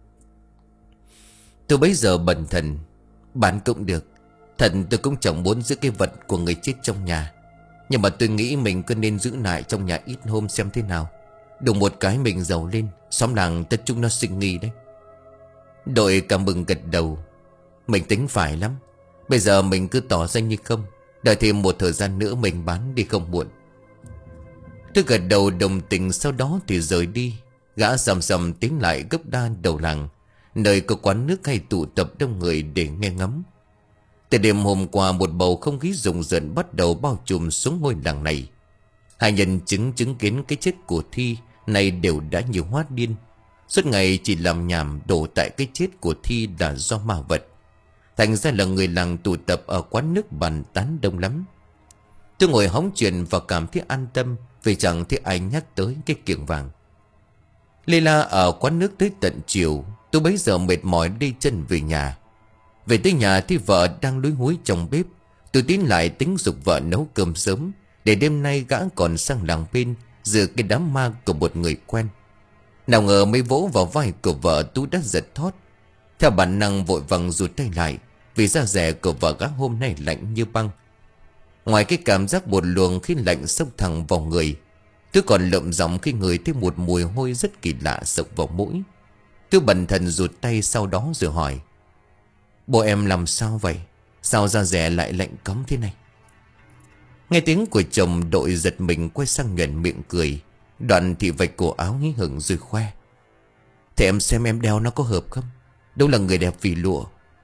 Tôi bấy giờ bần thần: "Bán cũng được. Thật tôi cũng chẳng muốn giữ cái vật của người chết trong nhà. Nhưng mà tôi nghĩ mình cứ nên giữ lại trong nhà ít hôm xem thế nào. Đùng một cái mình giàu lên, xóm làng tất chúng nó sinh nghi đấy." Đội cảm mừng gật đầu: "Mình tính phải lắm. Bây giờ mình cứ tỏ ra như không, đợi thêm một thời gian nữa mình bán đi không muộn." Tôi gật đầu đồng tình, sau đó thì rời đi. Gã sầm sầm tiến lại gấp đa đầu làng, nơi có quán nước hay tụ tập đông người để nghe ngắm. Từ đêm hôm qua, một bầu không khí rùng rợn bắt đầu bao trùm xuống ngôi làng này. Hai nhân chứng chứng kiến cái chết của Thi này đều đã nhiều hóa điên. Suốt ngày chỉ làm nhảm đổ tại cái chết của Thi là do ma vật. Thành ra là người làng tụ tập ở quán nước bàn tán đông lắm. Tôi ngồi hóng chuyện và cảm thấy an tâm, vì chẳng thấy ai nhắc tới cái kiềng vàng. Lê la ở quán nước tới tận chiều. Tôi bấy giờ mệt mỏi đi chân về nhà. Về tới nhà thì vợ đang lúi húi trong bếp. Tôi Tín lại tính giục vợ nấu cơm sớm, để đêm nay gã còn sang làng bên dự cái đám ma của một người quen. Nào ngờ mới vỗ vào vai của vợ, Tú đã giật thót. Theo bản năng vội vàng rụt tay lại, vì da dẻ của vợ gã hôm nay lạnh như băng. Ngoài cái cảm giác buồn luồng khi lạnh xông thẳng vào người, tôi còn lợm giọng khi ngửi thấy một mùi hôi rất kỳ lạ sộc vào mũi. Tôi bần thần rụt tay sau đó rồi hỏi: Bố em làm sao vậy? Sao da dẻ lại lạnh cóng thế này? Nghe tiếng của chồng, Đội giật mình quay sang nhoẻn miệng cười. Đoạn thì vạch cổ áo hí hửng rồi khoe: Thế em xem em đeo nó có hợp không? Đâu là người đẹp vì lụa.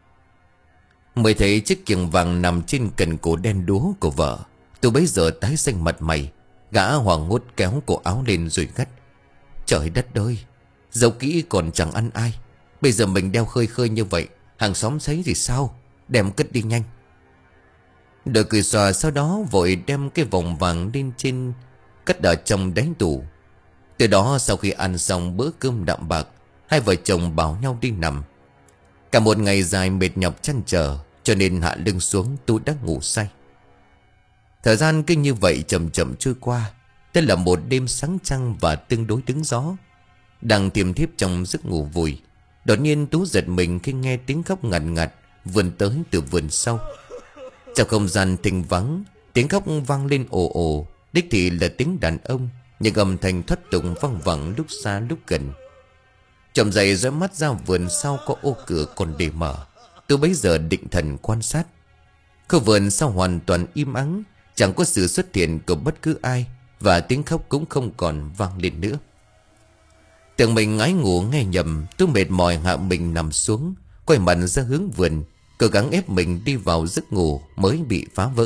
Mới thấy chiếc kiềng vàng nằm trên cần cổ đen đúa của vợ, tôi bấy giờ tái xanh mặt mày. Gã hoảng hốt kéo cổ áo lên rồi gắt: Trời đất ơi, giấu kỹ còn chẳng ăn ai. Bây giờ mình đeo khơi khơi như vậy, hàng xóm thấy thì sao? Đem cất đi nhanh. Đội cười xòa sau đó vội đem cái vòng vàng lên trên, cất ở trong đáy tủ. Từ đó sau khi ăn xong bữa cơm đạm bạc, hai vợ chồng bảo nhau đi nằm. Cả một ngày dài mệt nhọc chăn trở, cho nên hạ lưng xuống tôi đã ngủ say. Thời gian cứ như vậy chậm chậm trôi qua. Đây là một đêm sáng trăng và tương đối đứng gió. Đang tiềm thiếp trong giấc ngủ vùi, đột nhiên Tú giật mình khi nghe tiếng khóc ngặt ngặt vươn tới từ vườn sau. Trong không gian thinh vắng, tiếng khóc vang lên ồ ồ. Đích thị là tiếng đàn ông, nhưng âm thanh thoát tục văng vẳng lúc xa lúc gần. Chậm dậy dõi mắt ra vườn sau có ô cửa còn để mở. Tôi bấy giờ định thần quan sát. Khu vườn sau hoàn toàn im ắng, chẳng có sự xuất hiện của bất cứ ai, và tiếng khóc cũng không còn vang lên nữa. Tưởng mình ngái ngủ nghe nhầm, tôi mệt mỏi hạ mình nằm xuống, quay mặt ra hướng vườn, cố gắng ép mình đi vào giấc ngủ mới bị phá vỡ.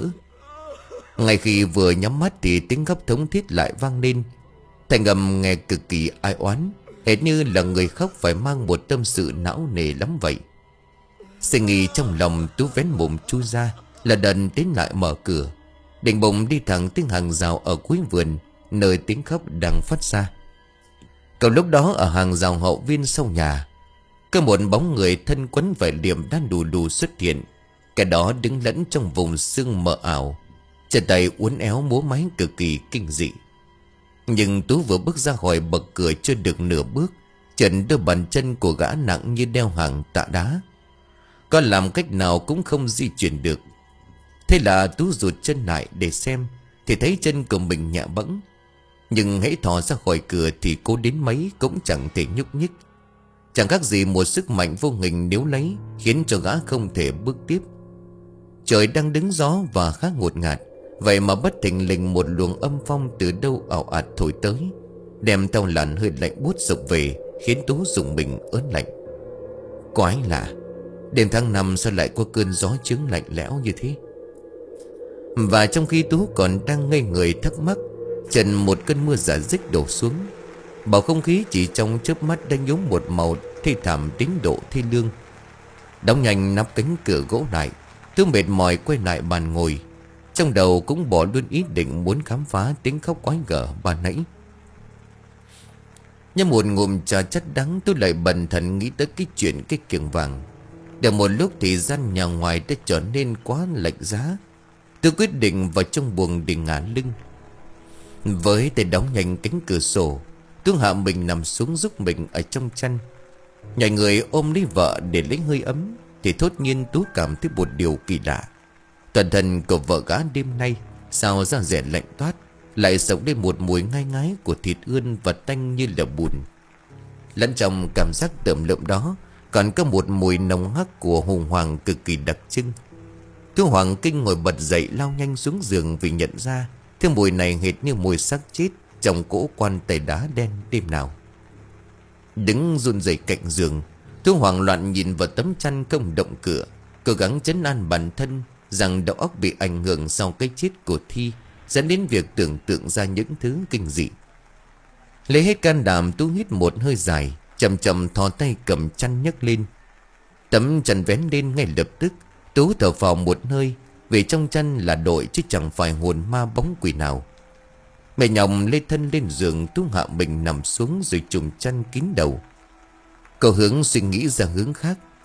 Ngay khi vừa nhắm mắt thì tiếng khóc thống thiết lại vang lên. Thành âm nghe cực kỳ ai oán, hệt như là người khóc phải mang một tâm sự não nề lắm vậy. Suy nghĩ trong lòng, Tú vén mồm chui ra, là đần tiến lại mở cửa, định bụng đi thẳng tới hàng rào ở cuối vườn, nơi tiếng khóc đang phát ra. Còn lúc đó ở hàng rào hậu viên sau nhà, có một bóng người thân quấn vải liệm đang đù đù xuất hiện. Cái đó đứng lẫn trong vùng sương mờ ảo, chân tay uốn éo múa máy cực kỳ kinh dị. Nhưng Tú vừa bước ra khỏi bậc cửa chưa được nửa bước, chân đôi bàn chân của gã nặng như đeo hàng tạ đá, có làm cách nào cũng không di chuyển được. Thế là Tú rụt chân lại để xem, thì thấy chân của mình nhẹ bẫng. Nhưng hãy thò ra khỏi cửa thì cố đến mấy cũng chẳng thể nhúc nhích. Chẳng khác gì một sức mạnh vô hình níu lấy, khiến cho gã không thể bước tiếp. Trời đang đứng gió và khá ngột ngạt, vậy mà bất thình lình một luồng âm phong từ đâu ảo ạt thổi tới, đem theo làn hơi lạnh buốt sộc về, khiến Tú rùng mình ớn lạnh. Quái lạ, đêm tháng năm sao lại có cơn gió chướng lạnh lẽo như thế? Và trong khi Tú còn đang ngây người thắc mắc, trần một cơn mưa rả rích đổ xuống. Bầu không khí chỉ trong chớp mắt đã nhuốm một màu thê thảm đến độ thê lương. Đóng nhanh nắp cánh cửa gỗ lại, Tú mệt mỏi quay lại bàn ngồi, trong đầu cũng bỏ luôn ý định muốn khám phá tiếng khóc quái gở ban nãy. Nhâm một ngụm trà chất đắng, tôi lại bần thần nghĩ tới cái chuyện cái kiềng vàng. Được một lúc thì gian nhà ngoài đã trở nên quá lạnh giá. Tôi quyết định vào trong buồng để ngả lưng. Với tay đóng nhanh cánh cửa sổ, tôi hạ mình nằm xuống giúp mình ở trong chăn. Nhảy người ôm lấy vợ để lấy hơi ấm, thì thốt nhiên Tú cảm thấy một điều kỳ lạ. Toàn thân của vợ gã đêm nay sao da dẻ lạnh toát, lại sống lên một mùi ngai ngái của thịt ươn và tanh như là bùn. Lẫn trong cảm giác tởm lợm đó còn có một mùi nồng hắc của hùng hoàng cực kỳ đặc trưng. Tôi hoàng kinh ngồi bật dậy lao nhanh xuống giường, vì nhận ra thứ mùi này hệt như mùi xác chết trong cỗ quan tài đá đen đêm nào. Đứng run rẩy cạnh giường, tôi hoảng loạn nhìn vào tấm chăn không động cửa, cố gắng trấn an bản thân rằng đầu óc bị ảnh hưởng sau cái chết của Thi, dẫn đến việc tưởng tượng ra những thứ kinh dị. Lấy hết can đảm, tôi hít một hơi dài, chậm chậm thò tay cầm chăn nhấc lên. Tấm chăn vén lên ngay lập tức. Tú thở phào một hơi, vì trong chăn là đội chứ chẳng phải hồn ma bóng quỷ nào. Mẹ nhòng lê thân lên giường, Tú hạ mình nằm xuống rồi trùm chăn kín đầu. Cậu hướng suy nghĩ ra hướng khác.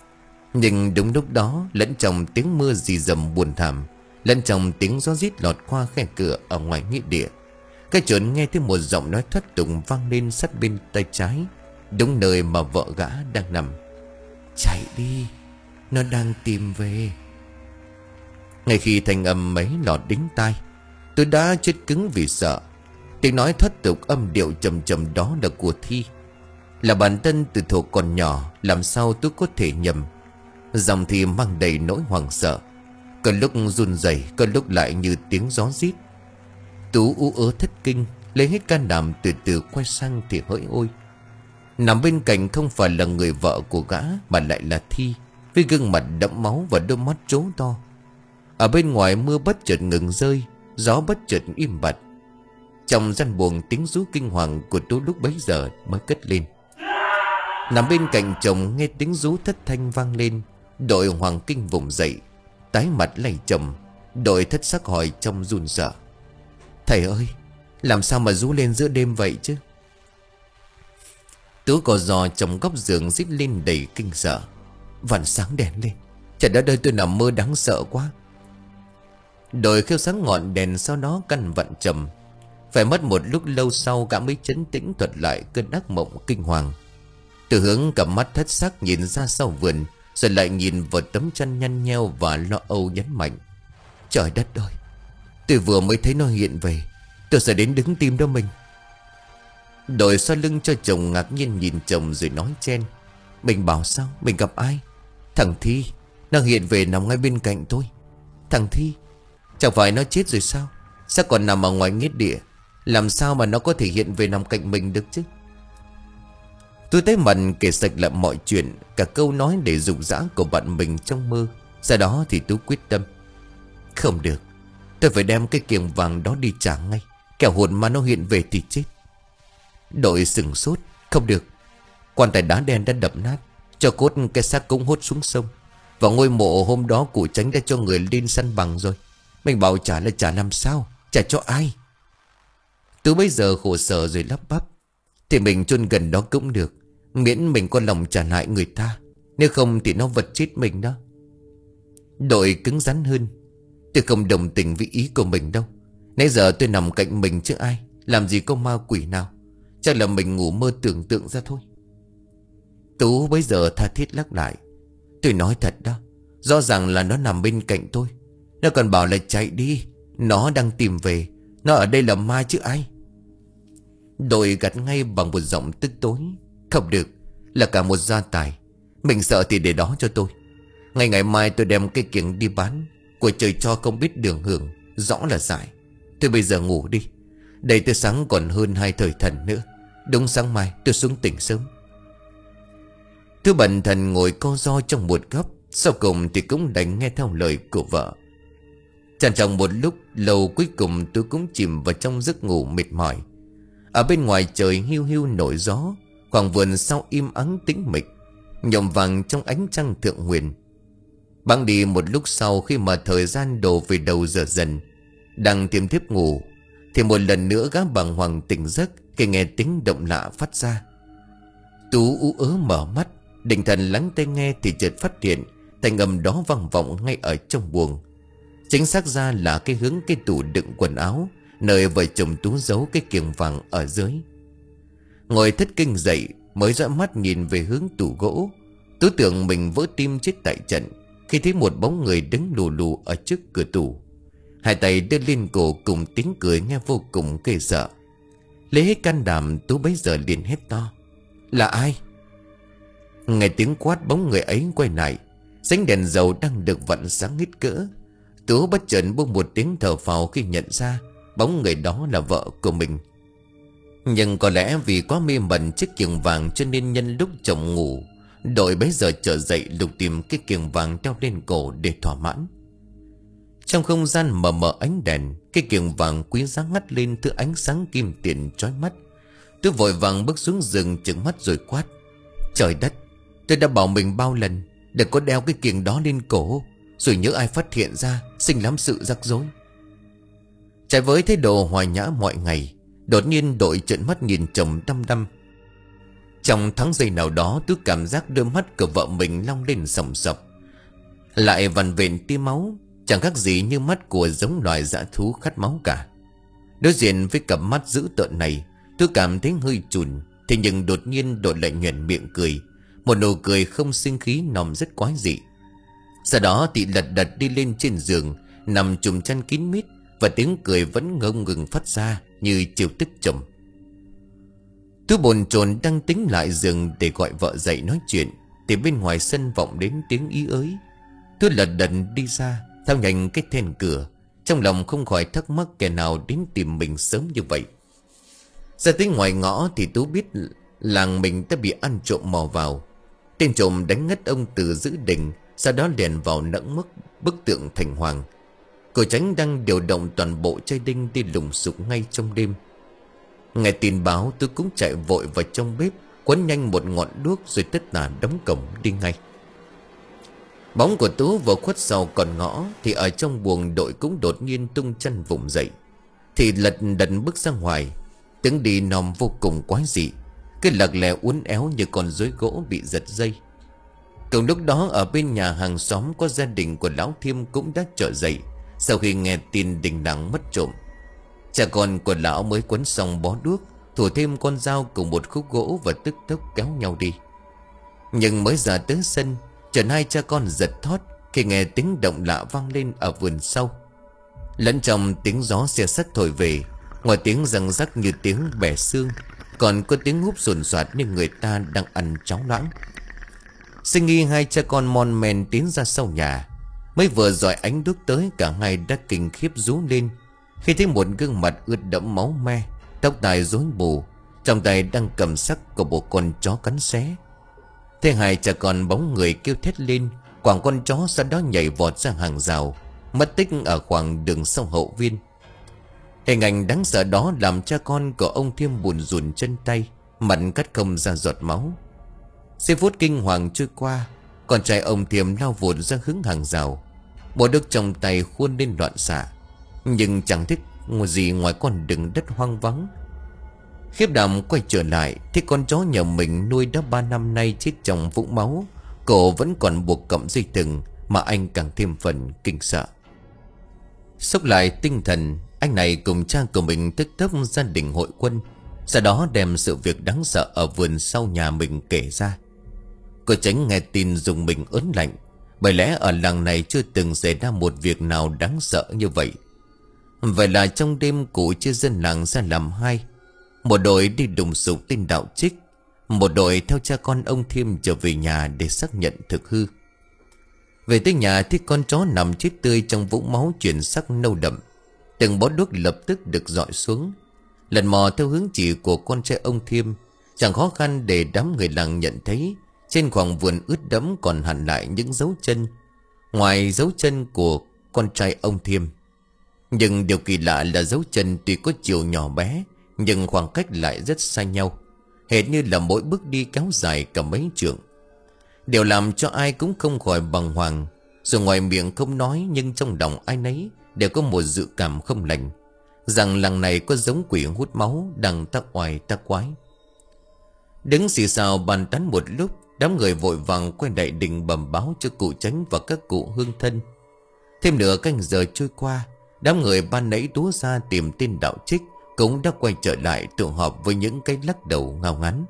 Nhưng đúng lúc đó, lẫn trong tiếng mưa rì rầm buồn thảm, lẫn trong tiếng gió rít lọt qua khe cửa ở ngoài nghĩa địa, cái chợt nghe thấy một giọng nói thất tùng vang lên sát bên tay trái, đúng nơi mà vợ gã đang nằm. Chạy đi, nó đang tìm về. Ngay khi thanh âm ấy lọt đến tai, tôi đã chết cứng vì sợ. Tiếng nói thất tục âm điệu trầm trầm đó là của Thi. Là bản thân từ thuở còn nhỏ, làm sao tôi có thể nhầm. Giọng Thi mang đầy nỗi hoảng sợ, có lúc run rẩy, có lúc lại như tiếng gió rít. Tú ú ớ thất kinh, lấy hết can đảm từ từ quay sang thì hỡi ôi, nằm bên cạnh không phải là người vợ của gã, mà lại là Thi, với gương mặt đẫm máu và đôi mắt trố to. Ở bên ngoài mưa bất chợt ngừng rơi, gió bất chợt im bặt. Trong gian buồng, tiếng rú kinh hoàng của Tú lúc bấy giờ mới cất lên. Nằm bên cạnh chồng nghe tiếng rú thất thanh vang lên, đội hoàng kinh vùng dậy, tái mặt lạy chồng. Đội thất sắc hỏi trong run sợ: Thầy ơi, làm sao mà rú lên giữa đêm vậy chứ? Tú cò giò trong góc giường rít lên đầy kinh sợ: Vằn sáng đèn lên, trời đất ơi, tôi nằm mơ đáng sợ quá. Đội khiêu sáng ngọn đèn, sau đó căn vặn trầm. Phải mất một lúc lâu sau, gã mới trấn tĩnh thuật lại cơn ác mộng kinh hoàng. Từ hướng cặp mắt thất sắc nhìn ra sau vườn, rồi lại nhìn vào tấm chăn nhăn nheo và lo âu nhấn mạnh: Trời đất ơi, tôi vừa mới thấy nó hiện về, tôi sẽ đến đứng tim đó mình. Đội xoay lưng cho chồng, ngạc nhiên nhìn chồng rồi nói chen: Mình bảo sao, mình gặp ai? Thằng Thi, nó hiện về nằm ngay bên cạnh tôi. Thằng Thi, chẳng phải nó chết rồi sao? Sao còn nằm ở ngoài nghĩa địa? Làm sao mà nó có thể hiện về nằm cạnh mình được chứ? Tôi thấy mặt kể sạch lại mọi chuyện, cả câu nói để dục dã của bạn mình trong mơ. Sau đó thì tôi quyết tâm: Không được, tôi phải đem cái kiềng vàng đó đi trả ngay, kẻo hồn mà nó hiện về thì chết. Đội sừng sốt: Không được, quan tài đá đen đã đập nát, cho cốt cái xác cũng hốt xuống sông. Và ngôi mộ hôm đó cụ Tránh đã cho người lên săn bằng rồi. Mình bảo trả là trả làm sao, trả cho ai? Tú bây giờ khổ sở rồi lắp bắp: Thì mình chôn gần đó cũng được, miễn mình có lòng trả lại người ta. Nếu không thì nó vật chết mình đó. Đội cứng rắn hơn: Tôi không đồng tình với ý của mình đâu. Nãy giờ tôi nằm cạnh mình chứ ai, làm gì có ma quỷ nào. Chắc là mình ngủ mơ tưởng tượng ra thôi. Tú bây giờ tha thiết lắc lại: Tôi nói thật đó, rõ ràng là nó nằm bên cạnh tôi. Nó còn bảo là chạy đi, nó đang tìm về, nó ở đây là ma chứ ai. Đội gật ngay bằng một giọng tức tối: Không được, là cả một gia tài. Mình sợ thì để đó cho tôi. Ngày ngày mai tôi đem cái kiềng đi bán, của trời cho không biết đường hưởng, rõ là dại. Tôi bây giờ ngủ đi, đây tới sáng còn hơn hai thời thần nữa. Đúng sáng mai tôi xuống tỉnh sớm. Thứ bần thần ngồi co ro trong một góc, sau cùng thì cũng đành nghe theo lời của vợ. Tràn tròng một lúc lâu, cuối cùng tôi cũng chìm vào trong giấc ngủ mệt mỏi. Ở bên ngoài trời hiu hiu nổi gió, khoảng vườn sau im ắng tĩnh mịch, nhuộm vàng trong ánh trăng thượng huyền. Băng đi một lúc sau, khi mà thời gian đổ về đầu giờ dần, đang tiêm thiếp ngủ, thì một lần nữa gã bàng hoàng tỉnh giấc khi nghe tiếng động lạ phát ra. Tú ú ớ mở mắt, định thần lắng tai nghe thì chợt phát hiện thanh âm đó vang vọng ngay ở trong buồng. Chính xác ra là cái hướng cái tủ đựng quần áo, nơi vợ chồng Tú giấu cái kiềng vàng ở dưới. Ngồi thất kinh dậy, mới dõi mắt nhìn về hướng tủ gỗ. Tú tưởng mình vỡ tim chết tại trận khi thấy một bóng người đứng lù lù ở trước cửa tủ, hai tay đưa lên cổ cùng tiếng cười nghe vô cùng ghê sợ. Lấy hết can đảm, Tú bấy giờ liền hét to: Là ai? Nghe tiếng quát, bóng người ấy quay lại, sánh đèn dầu đang được vặn sáng hết cỡ. Tú bất chợt buông một tiếng thở phào khi nhận ra bóng người đó là vợ của mình. Nhưng có lẽ vì quá mê mẩn chiếc kiềng vàng, cho nên nhân lúc chồng ngủ, đội bấy giờ trở dậy lục tìm cái kiềng vàng đeo lên cổ để thỏa mãn. Trong không gian mờ mờ ánh đèn, cái kiềng vàng quý giá ngắt lên thứ ánh sáng kim tiền chói mắt. Tôi vội vàng bước xuống giường, trừng mắt rồi quát: Trời đất, tôi đã bảo mình bao lần đừng có đeo cái kiềng đó lên cổ, rồi nhớ ai phát hiện ra sinh lắm sự rắc rối. Trái với thái độ hòa nhã mọi ngày, đột nhiên đội trợn mắt nhìn chồng đăm đăm. Trong tháng giây nào đó, Tú cảm giác đôi mắt của vợ mình long lên sòng sọc, lại vằn vện tia máu, chẳng khác gì như mắt của giống loài dã thú khát máu cả. Đối diện với cặp mắt dữ tợn này, Tú cảm thấy hơi chùn. Thế nhưng đột nhiên đội lại nhoẻn miệng cười, một nụ cười không sinh khí nòm rất quái dị. Sau đó thì lật đật đi lên trên giường, nằm trùm chăn kín mít, và tiếng cười vẫn ngông ngừng phát ra như chiều tức chồng. Tú bồn chồn đang tính lại giường để gọi vợ dậy nói chuyện, thì bên ngoài sân vọng đến tiếng ý ới. Tú lật đật đi ra, theo nhanh cái then cửa, trong lòng không khỏi thắc mắc kẻ nào đến tìm mình sớm như vậy. Ra tới ngoài ngõ thì Tú biết làng mình đã bị ăn trộm mò vào. Tên trộm đánh ngất ông Từ giữ đình, sau đó liền vào nẫng mức bức tượng thành hoàng. Cô Tránh đang điều động toàn bộ trai đinh đi lùng sục ngay trong đêm. Nghe tin báo, tôi cũng chạy vội vào trong bếp, quấn nhanh một ngọn đuốc rồi tất tả đóng cổng đi ngay. Bóng của Tú vừa khuất sau còn ngõ thì ở trong buồng đội cũng đột nhiên tung chân vùng dậy, thì lật đật bước ra ngoài. Tiếng đi nòm vô cùng quái dị, cái lật lè uốn éo như con rối gỗ bị giật dây. Cùng lúc đó ở bên nhà hàng xóm có gia đình của Lão Thiêm cũng đã trở dậy sau khi nghe tin đình làng mất trộm. Cha con của lão mới quấn xong bó đuốc, thủ thêm con dao cùng một khúc gỗ và tức tốc kéo nhau đi. Nhưng mới ra tới sân, chợt hai cha con giật thót khi nghe tiếng động lạ vang lên ở vườn sau. Lẫn trong tiếng gió xe sắt thổi về, ngoài tiếng răng rắc như tiếng bẻ xương, còn có tiếng húp sồn soạt như người ta đang ăn cháo loãng. Sinh nghi hai cha con mon men tiến ra sau nhà. Mới vừa dọi ánh đuốc tới, cả hai đã kinh khiếp rú lên khi thấy một gương mặt ướt đẫm máu me, tóc tai rối bù, trong tay đang cầm sắc của một con chó cắn xé. Thế hai cha con bóng người kêu thét lên, quẳng con chó sau đó nhảy vọt ra hàng rào, mất tích ở khoảng đường sau hậu viên. Hình ảnh đáng sợ đó làm cha con của ông Thiêm buồn rùn chân tay, mặt cắt không ra giọt máu. Giây phút kinh hoàng trôi qua, con trai ông Thiêm lao vụt ra hướng hàng rào, bó đuốc trong tay khuôn lên loạn xạ, nhưng chẳng thích gì ngoài con đường đất hoang vắng. Khiếp đảm quay trở lại, thấy con chó nhà mình nuôi đã ba năm nay chết trong vũng máu, cổ vẫn còn buộc cọng dây thừng, mà anh càng thêm phần kinh sợ. Xốc lại tinh thần, anh này cùng cha của mình tức tốc gia đình hội quân, sau đó đem sự việc đáng sợ ở vườn sau nhà mình kể ra. Cô Tránh nghe tin dùng mình ớn lạnh, bởi lẽ ở làng này chưa từng xảy ra một việc nào đáng sợ như vậy. Vậy là trong đêm cụ chia dân làng ra làm hai, một đội đi đùng sục tên đạo trích, một đội theo cha con ông Thiêm trở về nhà để xác nhận thực hư. Về tới nhà thì con chó nằm chết tươi trong vũng máu chuyển sắc nâu đậm. Từng bó đuốc lập tức được dọi xuống, lần mò theo hướng chỉ của con trai ông Thiêm. Chẳng khó khăn để đám người làng nhận thấy trên khoảng vườn ướt đẫm còn hằn lại những dấu chân, ngoài dấu chân của con trai ông Thiêm. Nhưng điều kỳ lạ là dấu chân tuy có chiều nhỏ bé, nhưng khoảng cách lại rất xa nhau, hệt như là mỗi bước đi kéo dài cả mấy trượng. Điều làm cho ai cũng không khỏi bàng hoàng. Dù ngoài miệng không nói, nhưng trong lòng ai nấy đều có một dự cảm không lành, rằng làng này có giống quỷ hút máu đang tác oai tác quái. Đứng xì xào bàn tán một lúc, đám người vội vàng quay lại đình bẩm báo cho cụ Tránh và các cụ hương thân. Thêm nửa canh giờ trôi qua, đám người ban nãy túa ra tìm tên đạo trích cũng đã quay trở lại tụ họp với những cái lắc đầu ngao ngán.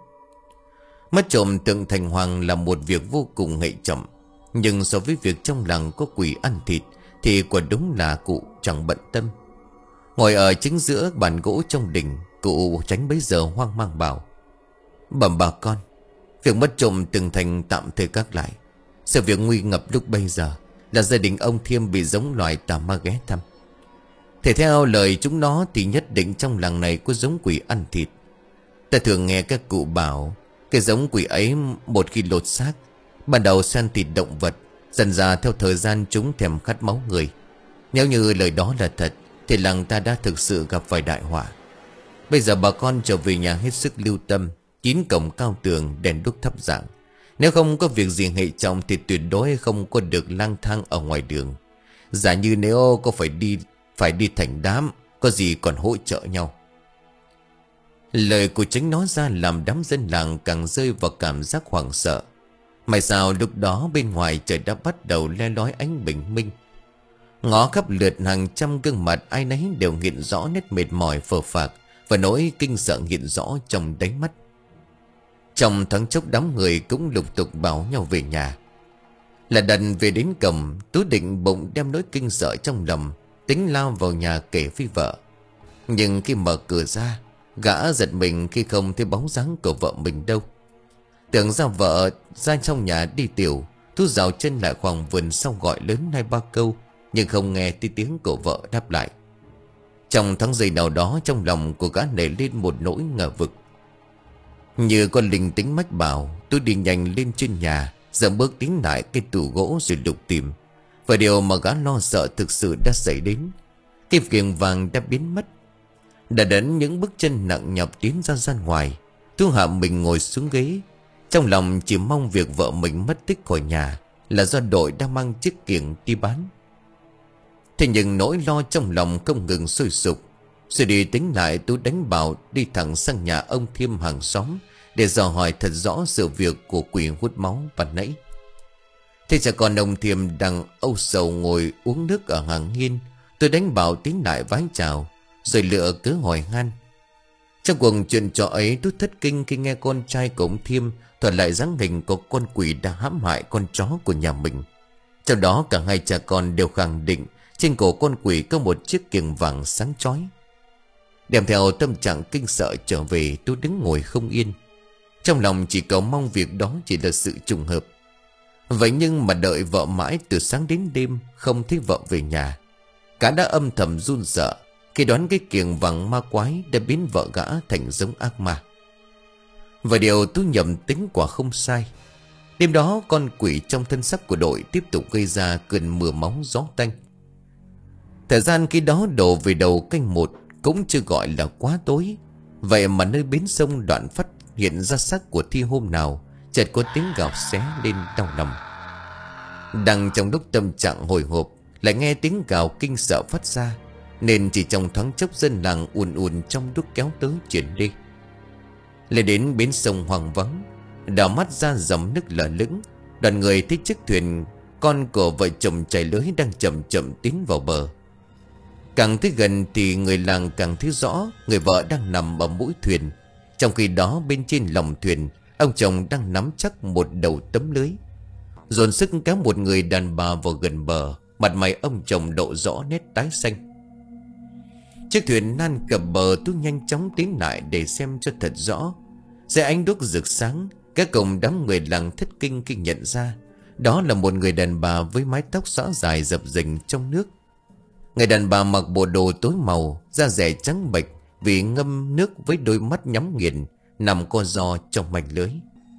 Mất trộm tượng thành hoàng là một việc vô cùng hệ trọng, nhưng so với việc trong làng có quỷ ăn thịt thì quả đúng là cụ chẳng bận tâm. Ngồi ở chính giữa bàn gỗ trong đình, cụ Tránh bấy giờ hoang mang bảo: "Bẩm bà con, việc mất trộm tượng thành tạm thời gác lại. Sự việc nguy ngập lúc bây giờ là gia đình ông Thiêm bị giống loài tà ma ghé thăm. Thể theo lời chúng nó thì nhất định trong làng này có giống quỷ ăn thịt. Ta thường nghe các cụ bảo cái giống quỷ ấy một khi lột xác, ban đầu sẽ ăn thịt động vật, dần dà theo thời gian chúng thèm khát máu người. Nếu như lời đó là thật thì làng ta đã thực sự gặp phải đại họa. Bây giờ bà con trở về nhà hết sức lưu tâm, kín cổng cao tường, đèn đuốc thắp dạng. Nếu không có việc gì hệ trọng thì tuyệt đối không có được lang thang ở ngoài đường. Giả như nếu có phải đi Phải đi thành đám, có gì còn hỗ trợ nhau." Lời của chính nói ra làm đám dân làng càng rơi vào cảm giác hoảng sợ. May sao lúc đó bên ngoài trời đã bắt đầu le lói ánh bình minh. Ngó khắp lượt hàng trăm gương mặt ai nấy đều hiện rõ nét mệt mỏi phờ phạc và nỗi kinh sợ hiện rõ trong đáy mắt. Trong thoáng chốc đám người cũng lục tục bảo nhau về nhà. Là đần về đến cổng, Tú định bụng đem nỗi kinh sợ trong lòng, tính lao vào nhà kể với vợ. Nhưng khi mở cửa ra, gã giật mình khi không thấy bóng dáng của vợ mình đâu. Tưởng ra vợ ra trong nhà đi tiểu, Tú dạo chân lại khoảng vườn sau gọi lớn hai ba câu, nhưng không nghe tí tiếng của vợ đáp lại. Trong thoáng giây nào đó, trong lòng của gã nảy lên một nỗi ngờ vực. Như con linh tính mách bảo, Tú đi nhanh lên trên nhà, dậm bước tiến lại cái tủ gỗ rồi lục tìm. Và điều mà gã lo sợ thực sự đã xảy đến. Cái kiềng vàng đã biến mất. Đã đến những bước chân nặng nhọc tiến ra ra ngoài, Tú hạ mình ngồi xuống ghế. Trong lòng chỉ mong việc vợ mình mất tích khỏi nhà là do đội đang mang chiếc kiềng đi bán. Thế nhưng nỗi lo trong lòng không ngừng sôi sục. Rồi đi tính lại, Tú đánh bảo đi thẳng sang nhà ông Thiêm hàng xóm để dò hỏi thật rõ sự việc của quỷ hút máu ban nãy. Thế cha con ông Thiêm đang âu sầu ngồi uống nước ở hàng hiên. Tôi đánh bảo tiến lại vái chào, rồi lựa cớ hỏi han. Trong cuộc chuyện trò ấy, Tú thất kinh khi nghe con trai của ông Thiêm thuật lại dáng hình của con quỷ đã hãm hại con chó của nhà mình. Trong đó cả hai cha con đều khẳng định trên cổ con quỷ có một chiếc kiềng vàng sáng chói. Đem theo tâm trạng kinh sợ trở về, Tú đứng ngồi không yên. Trong lòng chỉ cầu mong việc đó chỉ là sự trùng hợp. Vậy nhưng mà đợi vợ mãi từ sáng đến đêm không thấy vợ về nhà. Cả đã âm thầm run sợ khi đoán cái kiềng vàng ma quái đã biến vợ gã thành giống ác ma. Và điều Tú nhầm tính quả không sai. Đêm đó con quỷ trong thân xác của đội tiếp tục gây ra cơn mưa máu gió tanh. Thời gian khi đó đổ về đầu canh một, cũng chưa gọi là quá tối. Vậy mà nơi bến sông Đoạn Phát hiện ra xác của Thi hôm nào chợt có tiếng gào xé lên đau lòng. Đang trong lúc tâm trạng hồi hộp, lại nghe tiếng gào kinh sợ phát ra, nên chỉ trong thoáng chốc dân làng ùn ùn trong lúc kéo tới chuyển đi. Lên đến bến sông hoang vắng, đảo mắt ra dòng nước lở lững, đoàn người thấy chiếc thuyền con của vợ chồng chài lưới đang chậm chậm tiến vào bờ. Càng tới gần thì người làng càng thấy rõ người vợ đang nằm ở mũi thuyền. Trong khi đó bên trên lòng thuyền, ông chồng đang nắm chắc một đầu tấm lưới, dồn sức kéo một người đàn bà vào gần bờ. Mặt mày ông chồng lộ rõ nét tái xanh. Chiếc thuyền nan cập bờ, Tú nhanh chóng tiến lại để xem cho thật rõ. Dưới ánh đuốc rực sáng, các cùng đám người làng thất kinh khi nhận ra đó là một người đàn bà với mái tóc xõa dài dập dềnh trong nước. Người đàn bà mặc bộ đồ tối màu, da dẻ trắng bệch vì ngâm nước, với đôi mắt nhắm nghiền, nằm co ro trong mảnh lưới.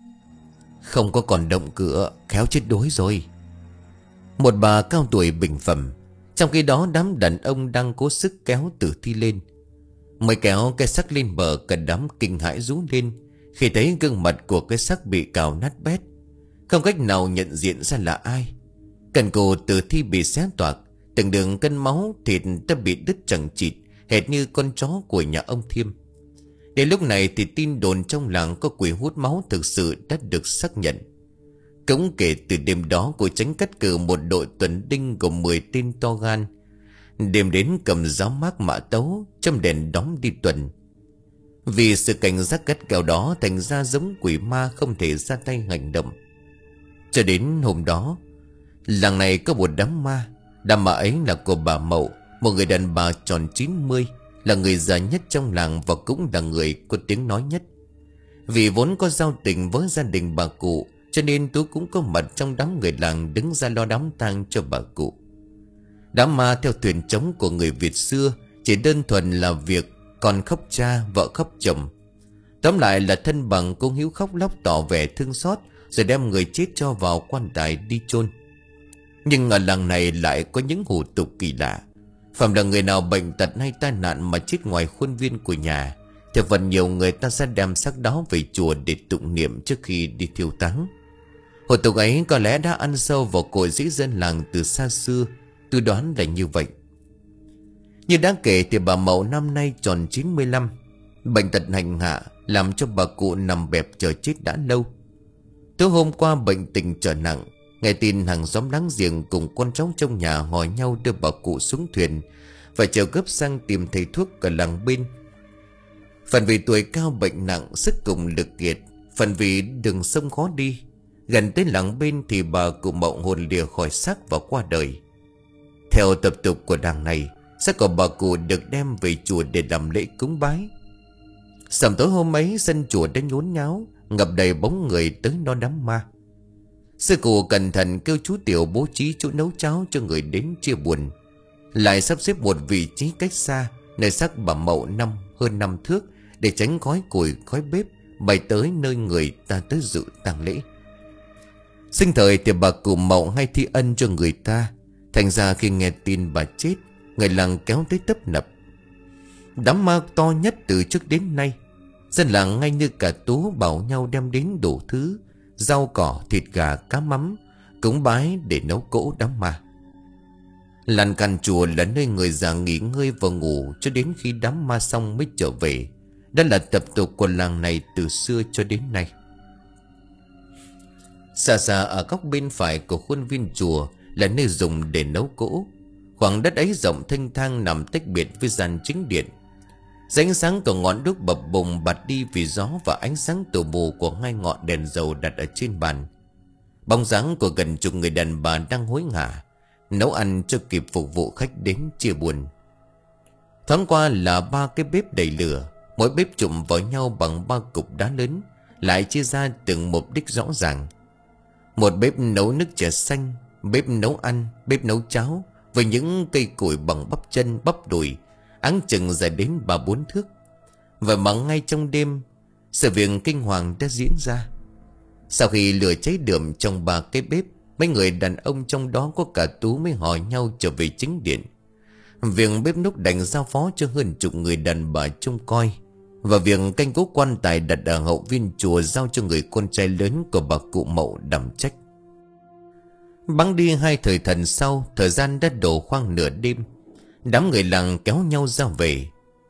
Không có còn động cửa, khéo chết đuối rồi. Một bà cao tuổi bình phẩm. Trong khi đó đám đàn ông đang cố sức kéo tử thi lên. Mới kéo cái xác lên bờ, cả đám kinh hãi rú lên khi thấy gương mặt của cái xác bị cào nát bét, không cách nào nhận diện ra là ai. Cần cổ tử thi bị xé toạc, từng đường cân máu thịt đã bị đứt chằng chịt, hệt như con chó của nhà ông Thiêm. Đến lúc này thì tin đồn trong làng có quỷ hút máu thực sự đã được xác nhận. Cũng kể từ đêm đó, cô Tránh cắt cử một đội tuần đinh gồm mười tên to gan, đêm đến cầm giáo mác mã tấu, châm đèn đóm đi tuần. Vì sự cảnh giác gắt gao đó, thành ra giống quỷ ma không thể ra tay hành động. Cho đến hôm đó, làng này có một đám ma. Đám ma ấy là của bà Mậu, một người đàn bà tròn chín mươi, là người già nhất trong làng và cũng là người có tiếng nói nhất. Vì vốn có giao tình với gia đình bà cụ, cho nên Tú cũng có mặt trong đám người làng đứng ra lo đám tang cho bà cụ. Đám ma theo thuyền trống của người Việt xưa chỉ đơn thuần là việc con khóc cha, vợ khóc chồng. Tóm lại là thân bằng cũng hiếu khóc lóc tỏ vẻ thương xót, rồi đem người chết cho vào quan tài đi chôn. Nhưng ở làng này lại có những hủ tục kỳ lạ. Phạm là người nào bệnh tật hay tai nạn mà chết ngoài khuôn viên của nhà, thì phần nhiều người ta sẽ đem xác đó về chùa để tụng niệm trước khi đi thiêu táng. Hủ tục ấy có lẽ đã ăn sâu vào cội rễ dân làng từ xa xưa. Tôi đoán là như vậy. Như đã kể thì bà Mậu năm nay tròn chín mươi lăm. Bệnh tật hành hạ làm cho bà cụ nằm bẹp chờ chết đã lâu. Tối hôm qua bệnh tình trở nặng, nghe tin hàng xóm láng giềng cùng con cháu trong nhà hỏi nhau đưa bà cụ xuống thuyền, phải chờ gấp sang tìm thầy thuốc ở làng bên. Phần vì tuổi cao bệnh nặng, sức cùng lực kiệt, phần vì đường sông khó đi. Gần tới làng bên thì bà cụ Mậu hồn lìa khỏi xác và qua đời. Theo tập tục của làng này, xác của bà cụ được đem về chùa để làm lễ cúng bái. Sầm tối hôm ấy, sân chùa đã nhốn nháo, ngập đầy bóng người tới đón đám ma. Sư cụ cẩn thận kêu chú Tiểu bố trí chỗ nấu cháo cho người đến chia buồn, lại sắp xếp một vị trí cách xa nơi xác bà Mậu năm hơn năm thước, để tránh khói củi khói bếp bay tới nơi người ta tới dự tang lễ. Sinh thời thì bà cụ Mậu hay thi ân cho người ta, thành ra khi nghe tin bà chết, người làng kéo tới tấp nập. Đám ma to nhất từ trước đến nay. Dân làng ngay như cả tú bảo nhau đem đến đủ thứ, rau cỏ, thịt gà, cá mắm, cúng bái để nấu cỗ đám ma. Làn căn chùa là nơi người già nghỉ ngơi và ngủ cho đến khi đám ma xong mới trở về. Đó là tập tục của làng này từ xưa cho đến nay. Xa xa ở góc bên phải của khuôn viên chùa là nơi dùng để nấu cỗ. Khoảng đất ấy rộng thênh thang nằm tách biệt với gian chính điện. Ánh sáng của ngọn đuốc bập bùng bật đi vì gió và ánh sáng tù mù của hai ngọn đèn dầu đặt ở trên bàn. Bóng dáng của gần chục người đàn bà đang hối hả nấu ăn cho kịp phục vụ khách đến chia buồn. Thoáng qua là ba cái bếp đầy lửa, mỗi bếp chụm vào nhau bằng ba cục đá lớn, lại chia ra từng mục đích rõ ràng. Một bếp nấu nước chè xanh, bếp nấu ăn, bếp nấu cháo với những cây củi bằng bắp chân bắp đùi, áng chừng dài đến ba bốn thước. Và mà ngay trong đêm, sự việc kinh hoàng đã diễn ra. Sau khi lửa cháy đượm trong ba cái bếp, mấy người đàn ông trong đó có cả Tú mới hỏi nhau trở về chính điện. Việc bếp núc đành giao phó cho hơn chục người đàn bà trông coi, và việc canh cố quan tài đặt ở hậu viên chùa giao cho người con trai lớn của bà cụ Mậu đảm trách. Bắn đi hai thời thần sau, thời gian đã đổ khoảng nửa đêm. Đám người làng kéo nhau ra về,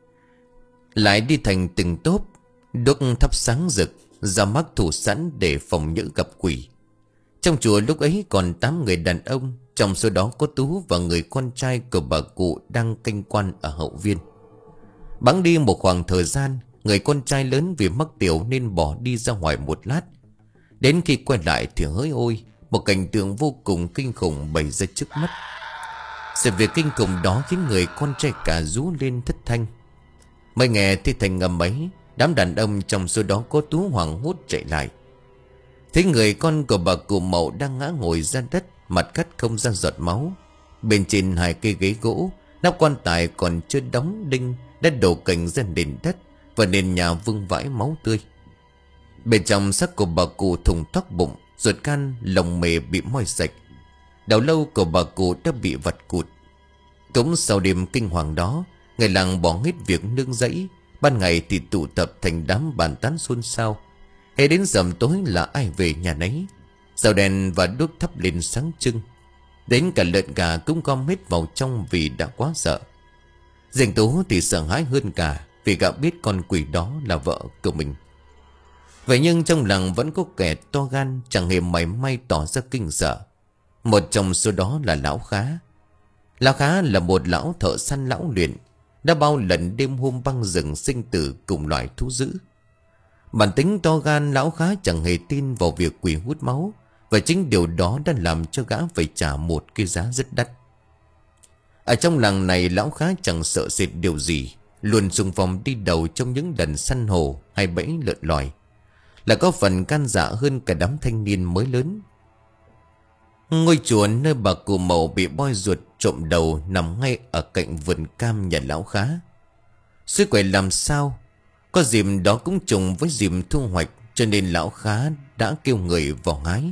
lại đi thành từng tốp, đuốc thắp sáng rực, ra mắt thủ sẵn để phòng nhỡ gặp quỷ. Trong chùa lúc ấy còn tám người đàn ông, trong số đó có Tú và người con trai của bà cụ đang canh quan ở hậu viên. Bắn đi một khoảng thời gian, người con trai lớn vì mắc tiểu nên bỏ đi ra ngoài một lát. Đến khi quay lại thì hỡi ôi, một cảnh tượng vô cùng kinh khủng bày ra trước mắt. Sự việc kinh khủng đó khiến người con trai cả rú lên thất thanh. Mới nghe thấy thành ngầm ấy, đám đàn ông trong số đó có Tú hoảng hốt chạy lại. Thấy người con của bà cụ Mậu đang ngã ngồi ra đất, mặt cắt không ra giọt máu. Bên trên hai cây ghế gỗ, nắp quan tài còn chưa đóng đinh đã đổ cành ra nền đất, và nền nhà vương vãi máu tươi. Bên trong xác của bà cụ thùng thoát bụng, ruột gan lồng mề bị moi sạch. Đầu lâu của bà cụ đã bị vặt cụt. Cũng sau đêm kinh hoàng đó, người làng bỏ hết việc nương rẫy. Ban ngày thì tụ tập thành đám bàn tán xôn xao. Hay đến rằm tối là ai về nhà nấy. Dầu đèn và đuốc thắp lên sáng trưng. Đến cả lợn gà cũng gom hết vào trong vì đã quá sợ. Riêng Tú thì sợ hãi hơn cả, vì gã biết con quỷ đó là vợ của mình. Vậy nhưng trong làng vẫn có kẻ to gan, chẳng hề mảy may tỏ ra kinh sợ. Một trong số đó là Lão Khá. Lão Khá là một lão thợ săn lão luyện, đã bao lần đêm hôm băng rừng sinh tử cùng loài thú dữ. Bản tính to gan, Lão Khá chẳng hề tin vào việc quỷ hút máu, và chính điều đó đã làm cho gã phải trả một cái giá rất đắt. Ở trong làng này, Lão Khá chẳng sợ sệt điều gì, luôn xung phong đi đầu trong những lần săn hổ hay bẫy lợn lòi, là có phần can dạ hơn cả đám thanh niên mới lớn. Ngôi chùa nơi bà cụ Mậu bị boi ruột trộm đầu nằm ngay ở cạnh vườn cam nhà Lão Khá. Suối quậy làm sao, có dịp đó cũng trùng với dịp thu hoạch, cho nên Lão Khá đã kêu người vào hái.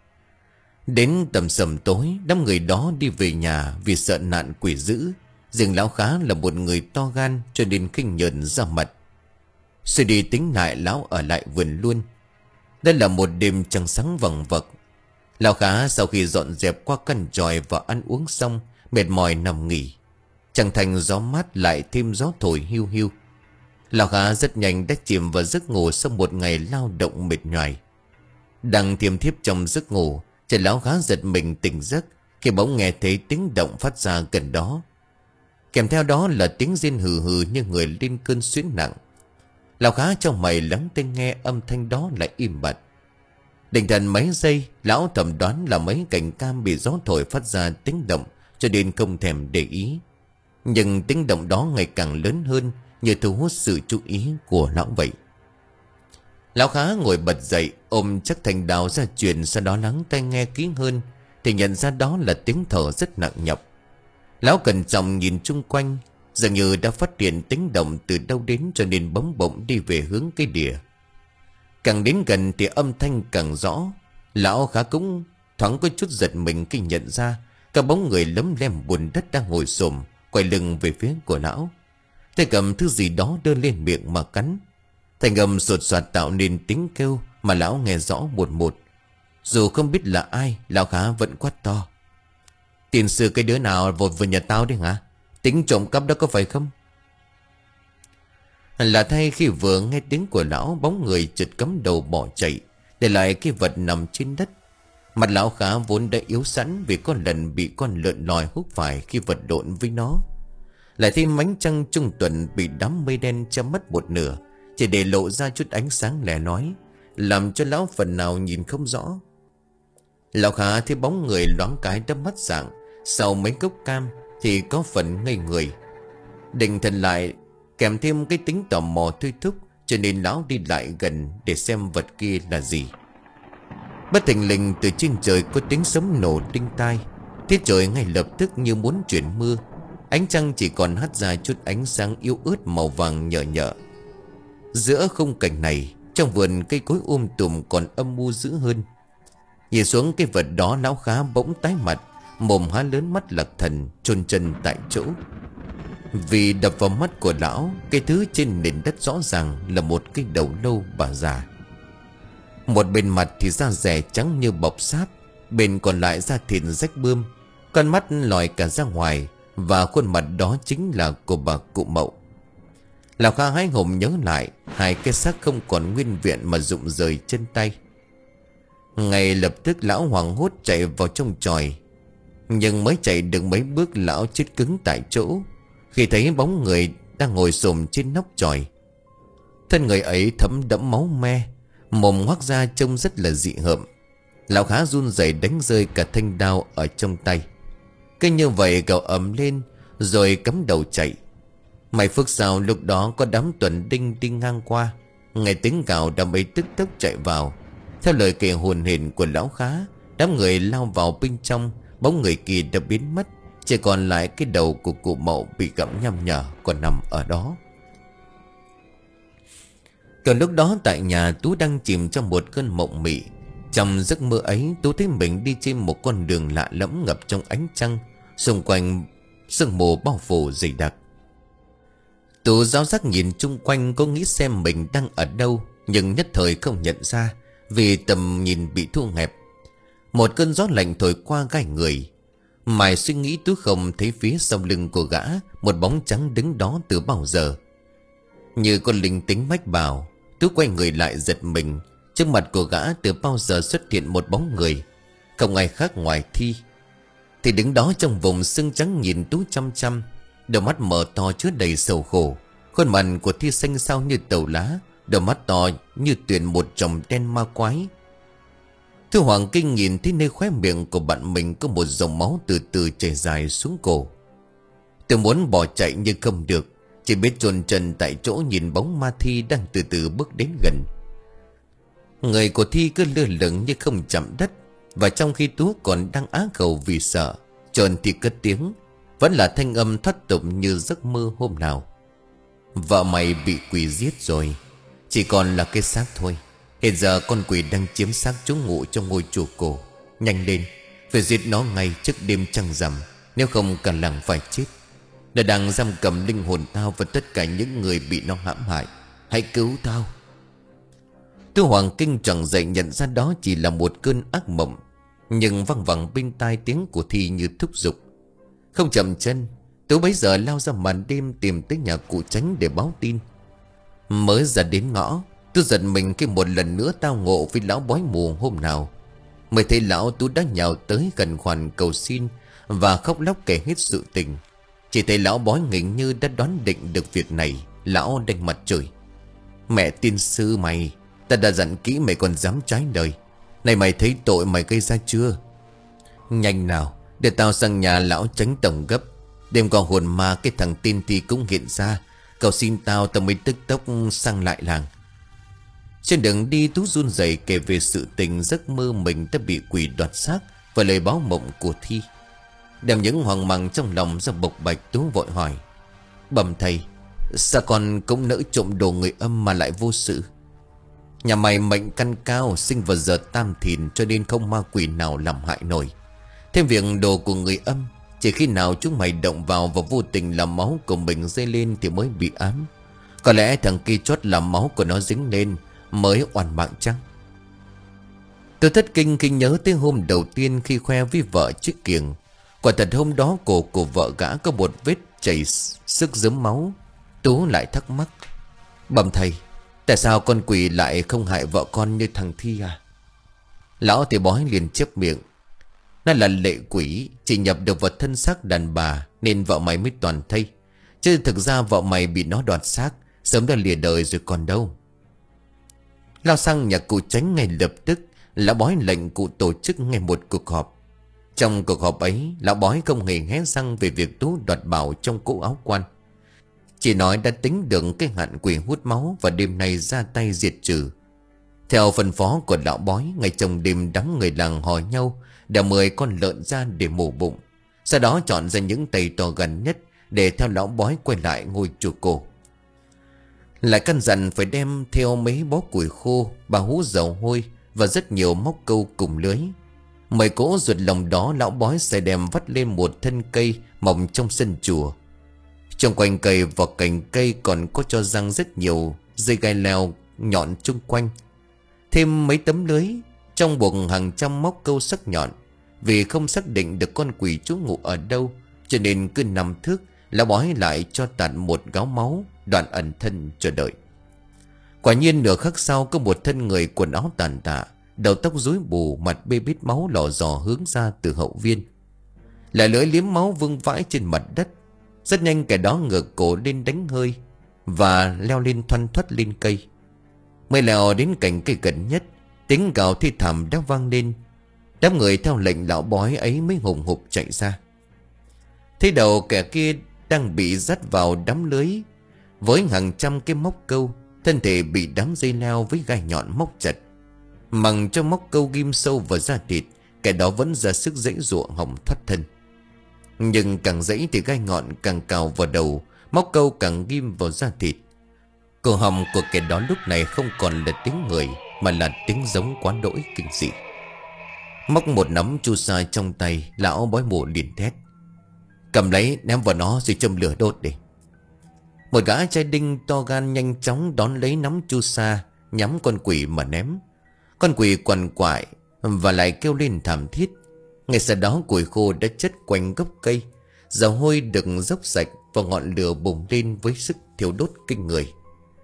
Đến tầm sầm tối, đám người đó đi về nhà vì sợ nạn quỷ dữ. Riêng Lão Khá là một người to gan, cho nên khinh nhờn ra mặt. Suy đi tính lại, Lão ở lại vườn luôn. Đây là một đêm trăng sáng vằng vặc. Lão Khá sau khi dọn dẹp qua căn tròi và ăn uống xong, mệt mỏi nằm nghỉ. Chẳng thành gió mát lại thêm gió thổi hiu hiu. Lão Khá rất nhanh đã chìm vào giấc ngủ sau một ngày lao động mệt nhoài. Đang thiêm thiếp trong giấc ngủ thì lão Khá giật mình tỉnh giấc khi bỗng nghe thấy tiếng động phát ra gần đó. Kèm theo đó là tiếng rên hừ hừ như người lên cơn suyễn nặng. Lão Khá trong mày lắng tai nghe âm thanh đó lại im bặt. Định thần mấy giây, lão thầm đoán là mấy cành cam bị gió thổi phát ra tiếng động, cho nên không thèm để ý. Nhưng tiếng động đó ngày càng lớn hơn, như thu hút sự chú ý của lão vậy. Lão Khá ngồi bật dậy, ôm chắc thành đào ra truyền, sau đó lắng tai nghe kỹ hơn thì nhận ra đó là tiếng thở rất nặng nhọc. Lão cẩn trọng nhìn chung quanh, dường như đã phát hiện tiếng động từ đâu đến, cho nên bấm bụng đi về hướng cây đìa. Càng đến gần thì âm thanh càng rõ. Lão Khá cũng thoáng có chút giật mình khi nhận ra cả bóng người lấm lem bùn đất đang ngồi xổm quay lưng về phía của lão, tay cầm thứ gì đó đưa lên miệng mà cắn. Thành âm sột soạt tạo nên tiếng kêu mà lão nghe rõ một một. Dù không biết là ai, lão Khá vẫn quát to: "Tiền sư cái đứa nào vội vào nhà tao đấy hả? Tính trộm cắp đó có phải không?" Là thay khi vừa nghe tiếng của lão, bóng người chợt cắm đầu bỏ chạy, để lại cái vật nằm trên đất. Mặt lão Khá vốn đã yếu sẵn vì có lần bị con lợn lòi húc phải khi vật lộn với nó. Lại thêm ánh trăng trung tuần bị đám mây đen che mất một nửa, chỉ để lộ ra chút ánh sáng lẻ lói, làm cho lão phần nào nhìn không rõ. Lão Khá thấy bóng người loáng cái đắp mắt dạng, sau mấy cốc cam thì có phần ngây người. Định thần lại, kèm thêm cái tính tò mò thôi thúc, cho nên lão đi lại gần để xem vật kia là gì. Bất thình lình từ trên trời có tiếng sấm nổ đinh tai. Tiết trời ngay lập tức như muốn chuyển mưa. Ánh trăng chỉ còn hắt ra chút ánh sáng yếu ớt màu vàng nhợ nhợ. Giữa khung cảnh này, trong vườn cây cối um tùm còn âm u dữ hơn. Nhìn xuống cái vật đó, lão Khá bỗng tái mặt, mồm há lớn mắt lạc thần, chôn chân tại chỗ. Vì đập vào mắt của lão, cái thứ trên nền đất rõ ràng là một cái đầu lâu bà già. Một bên mặt thì da dẻ trắng như bọc sáp, bên còn lại da thịt rách bươm, con mắt lòi cả ra ngoài, và khuôn mặt đó chính là của bà cụ Mậu. Lão Khá hái hùng nhớ lại, hai cái xác không còn nguyên vẹn mà rụng rời chân tay. Ngay lập tức lão hoảng hốt chạy vào trong chòi, nhưng mới chạy được mấy bước lão chết cứng tại chỗ khi thấy bóng người đang ngồi xổm trên nóc chòi. Thân người ấy thấm đẫm máu me, mồm ngoác ra trông rất là dị hợm. Lão Khá run rẩy đánh rơi cả thanh đao ở trong tay. Cứ như vậy gào ầm lên rồi cắm đầu chạy. May phước sao lúc đó có đám tuần đinh đi ngang qua, nghe tiếng gào đám ấy tức tốc chạy vào. Theo lời kể hồn hển của lão Khá, đám người lao vào bên trong, bóng người kia đã biến mất, chỉ còn lại cái đầu của cụ Mậu bị gặm nham nhở còn nằm ở đó. Còn lúc đó tại nhà, Tú đang chìm trong một cơn mộng mị. Trong giấc mơ ấy, Tú thấy mình đi trên một con đường lạ lẫm ngập trong ánh trăng, xung quanh sương mù bao phủ dày đặc. Tú giáo giác nhìn chung quanh, có nghĩ xem mình đang ở đâu, nhưng nhất thời không nhận ra vì tầm nhìn bị thu hẹp. Một cơn gió lạnh thổi qua gai người. Mãi suy nghĩ, Tú không thấy phía sau lưng của gã một bóng trắng đứng đó từ bao giờ. Như con linh tính mách bảo, Tú quay người lại giật mình. Trước mặt của gã từ bao giờ xuất hiện một bóng người, không ai khác ngoài Thi. Thì đứng đó trong vùng sương trắng nhìn Tú chăm chăm, đôi mắt mở to chứa đầy sầu khổ. Khuôn mặt của Thi xanh xao như tàu lá, đôi mắt to như tuyển một chòm đen ma quái. Thư Hoàng kinh nhìn thấy nơi khóe miệng của bạn mình có một dòng máu từ từ chảy dài xuống cổ. Tôi muốn bỏ chạy nhưng không được, chỉ biết chôn chân tại chỗ nhìn bóng ma Thi đang từ từ bước đến gần. Người của Thi cứ lơ lửng như không chạm đất, và trong khi Tú còn đang á khẩu vì sợ, tròn thì cất tiếng, vẫn là thanh âm thoát tục như giấc mơ hôm nào: "Vợ mày bị quỷ giết rồi, chỉ còn là cái xác thôi. Hiện giờ con quỷ đang chiếm xác trú ngụ trong ngôi chùa cổ. Nhanh lên, phải giết nó ngay trước đêm trăng rằm, nếu không cả làng phải chết. Nó đang giam cầm linh hồn tao và tất cả những người bị nó hãm hại. Hãy cứu tao." Tú Hoàng kinh choàng dậy, nhận ra đó chỉ là một cơn ác mộng, nhưng văng vẳng bên tai tiếng của Thi như thúc giục. Không chậm chân, Tú bấy giờ lao ra màn đêm tìm tới nhà cụ Tránh để báo tin. Mới ra đến ngõ, Tú giật mình khi một lần nữa tao ngộ với lão bói mù hôm nào. Mới thấy lão, Tú đã nhào tới gần khoản cầu xin và khóc lóc kể hết sự tình. Chỉ thấy lão bói hình như đã đoán định được việc này. Lão đanh mặt trời: "Mẹ tiên sư mày, ta đã dặn kỹ mày còn dám trái lời. Này mày thấy tội mày gây ra chưa? Nhanh nào, để tao sang nhà lão tránh tổng gấp. Đêm qua hồn ma cái thằng tiên thì cũng hiện ra. Cầu xin tao, tao mới tức tốc sang lại làng." Trên đường đi, Tú run rẩy kể về sự tình giấc mơ mình đã bị quỷ đoạt xác và lời báo mộng của Thi. Đem những hoang mang trong lòng ra bộc bạch, Tú vội hỏi: "Bẩm thầy, sao con cũng nỡ trộm đồ người âm mà lại vô sự? Nhà mày mệnh căn cao, sinh vào giờ tam thìn, cho nên không ma quỷ nào làm hại nổi. Thêm việc đồ của người âm, chỉ khi nào chúng mày động vào và vô tình làm máu của mình dây lên thì mới bị ám. Có lẽ thằng kia chót làm máu của nó dính lên mới oan mạng chăng?" Tôi thất kinh khi nhớ tới hôm đầu tiên khi khoe với vợ chiếc kiềng. Quả thật hôm đó cổ của vợ gã có một vết chảy sức dớm máu. Tú lại thắc mắc: "Bẩm thầy, tại sao con quỷ lại không hại vợ con như thằng Thi à?" Lão thì bói liền chép miệng: "Nó là lệ quỷ, chỉ nhập được vào thân xác đàn bà nên vợ mày mới toàn thây. Chứ thực ra vợ mày bị nó đoạt xác, sớm đã lìa đời rồi còn đâu." Lao sang nhà cụ Tránh ngay lập tức, lão bói lệnh cụ tổ chức ngay một cuộc họp. Trong cuộc họp ấy, lão bói không hề hé răng về việc Tú đoạt bảo trong cỗ áo quan. Chỉ nói đã tính được cái hạn quỷ hút máu và đêm nay ra tay diệt trừ. Theo phân phó của lão bói, ngày trong đêm đám người làng hò nhau đã mời con lợn ra để mổ bụng. Sau đó chọn ra những tay to gần nhất để theo lão bói quay lại ngôi chùa cổ. Lại căn dặn phải đem theo mấy bó củi khô, ba hũ dầu hôi và rất nhiều móc câu cùng lưới. Mời cỗ ruột lòng đó, lão bói sẽ đem vắt lên một thân cây mọc trong sân chùa. Trong quanh cây và cành cây còn có cho răng rất nhiều dây gai leo nhọn chung quanh. Thêm mấy tấm lưới, trong buộc hàng trăm móc câu sắc nhọn. Vì không xác định được con quỷ trú ngụ ở đâu, cho nên cứ nằm thước, lão bói lại cho tạt một gáo máu, đoạn ẩn thân chờ đợi. Quả nhiên nửa khắc sau, có một thân người quần áo tàn tạ, đầu tóc rối bù, mặt bê bít máu lò dò hướng ra từ hậu viên. Lại lưỡi liếm máu vương vãi trên mặt đất. Rất nhanh kẻ đó ngược cổ lên đánh hơi và leo lên thoăn thoắt lên cây. Mới leo đến cành cây gần nhất, tiếng gào thi thảm đã vang lên. Đám người theo lệnh lão bói ấy mới hùng hục chạy ra. Thấy đầu kẻ kia đang bị dắt vào đám lưới với hàng trăm cái móc câu, thân thể bị đám dây leo với gai nhọn móc chặt. Mằng cho móc câu ghim sâu vào da thịt, kẻ đó vẫn ra sức giãy giụa hòng thoát thân. Nhưng càng giãy thì gai nhọn càng cào vào đầu, móc câu càng ghim vào da thịt. Cổ họng của kẻ đó lúc này không còn là tiếng người, mà là tiếng giống quá đỗi kinh dị. Móc một nắm chu sa trong tay, lão bói mù liền thét: "Cầm lấy, ném vào nó rồi châm lửa đốt đi." Một gã trai đinh to gan nhanh chóng đón lấy nắm chu sa, nhắm con quỷ mà ném. Con quỷ quằn quại và lại kêu lên thảm thiết. Ngay sau đó củi khô đã chất quanh gốc cây, dầu hôi được dốc sạch và ngọn lửa bùng lên với sức thiêu đốt kinh người.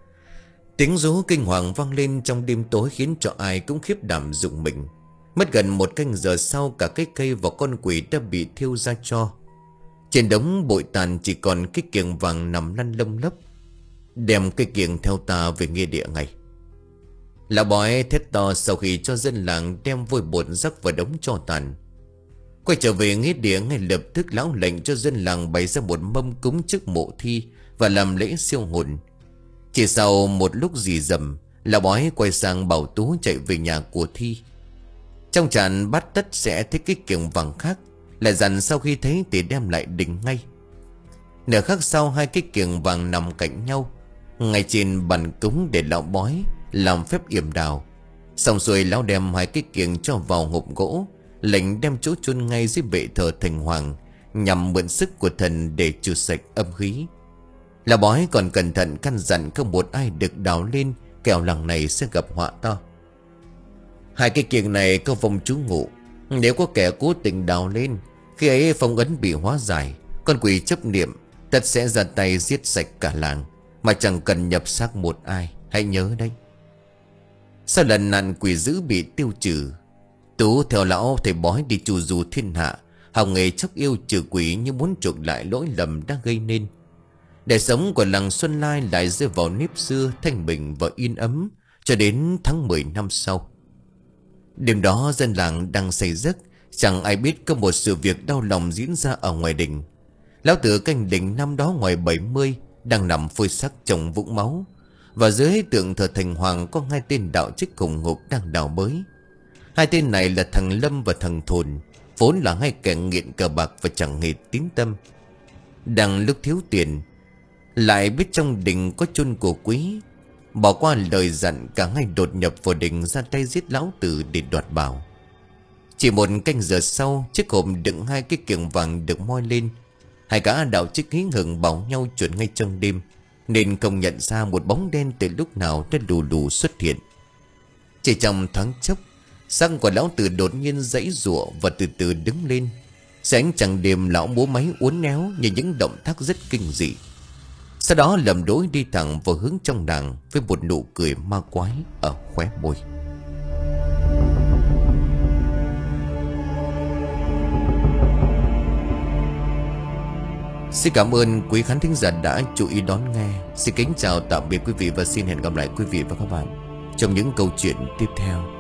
Tiếng rú kinh hoàng vang lên trong đêm tối khiến cho ai cũng khiếp đảm rụng mình. Mất gần một canh giờ sau, cả cái cây và con quỷ đã bị thiêu ra tro. Trên đống bụi tàn chỉ còn cái kiềng vàng nằm lăn lông lốc. "Đem cái kiềng theo ta về nghĩa địa ngay." Lão bói thét to sau khi cho dân làng đem vôi bột rắc vào đống tro tàn. Quay trở về nghĩa địa ngay lập tức, lão lệnh cho dân làng bày ra một mâm cúng trước mộ Thi và làm lễ siêu hồn. Chỉ sau một lúc rì rầm, lão bói quay sang bảo Tú chạy về nhà của Thi. Trong tràn bắt tất sẽ thấy cái kiềng vàng khác, lại dặn sau khi thấy thì đem lại đình ngay. Nửa khắc sau, hai cái kiềng vàng nằm cạnh nhau ngay trên bàn cúng để lão bói làm phép yểm đào. Xong rồi lão đem hai cái kiềng cho vào hộp gỗ, lệnh đem chỗ chôn ngay dưới bệ thờ thành hoàng, nhằm mượn sức của thần để trừ sạch âm khí. Lão bói còn cẩn thận căn dặn không một ai được đào lên, kẻo làng này sẽ gặp họa to. Hai cái kiềng này có vong chú ngụ, nếu có kẻ cố tình đào lên, khi ấy phong ấn bị hóa giải, con quỷ chấp niệm tất sẽ ra tay giết sạch cả làng. mà chẳng cần nhập xác một ai. Hãy nhớ đấy. Sau lần nạn quỷ dữ bị tiêu trừ, Tú theo lão thầy bói đi trù du thiên hạ, học nghề chóc yêu trừ quỷ như muốn chuộc lại lỗi lầm đã gây nên. Đời sống của làng Xuân Lai lại rơi vào nếp xưa thanh bình và yên ấm cho đến tháng mười năm sau. Đêm đó dân làng đang say giấc, chẳng ai biết có một sự việc đau lòng diễn ra ở ngoài đình. Lão tử canh đình năm đó ngoài bảy mươi đang nằm phơi xác trong vũng máu, và dưới tượng thờ thành hoàng có hai tên đạo trích cùng ngục đang đào bới. Hai tên này là thằng Lâm và thằng Thồn, vốn là hai kẻ nghiện cờ bạc và chẳng hề tín tâm. Đang lúc thiếu tiền, lại biết trong đình có chôn cổ quý, bỏ qua lời dặn, cả hai đột nhập vào đình ra tay giết lão tử để đoạt bảo. Chỉ một canh giờ sau, chiếc hộp đựng hai cái kiềng vàng được moi lên. Hai gã đạo trích hí hửng bảo nhau chuẩn ngay trong đêm, nên không nhận ra một bóng đen từ lúc nào đã lù lù xuất hiện. Chỉ trong thoáng chốc, xác của lão tử đột nhiên giãy giụa và từ từ đứng lên. Sáng chẳng đêm lão múa máy uốn éo như những động tác rất kinh dị. Sau đó lầm đối đi thẳng vào hướng trong làng với một nụ cười ma quái ở khóe môi. Xin cảm ơn quý khán thính giả đã chú ý đón nghe. Xin kính chào tạm biệt quý vị và xin hẹn gặp lại quý vị và các bạn trong những câu chuyện tiếp theo.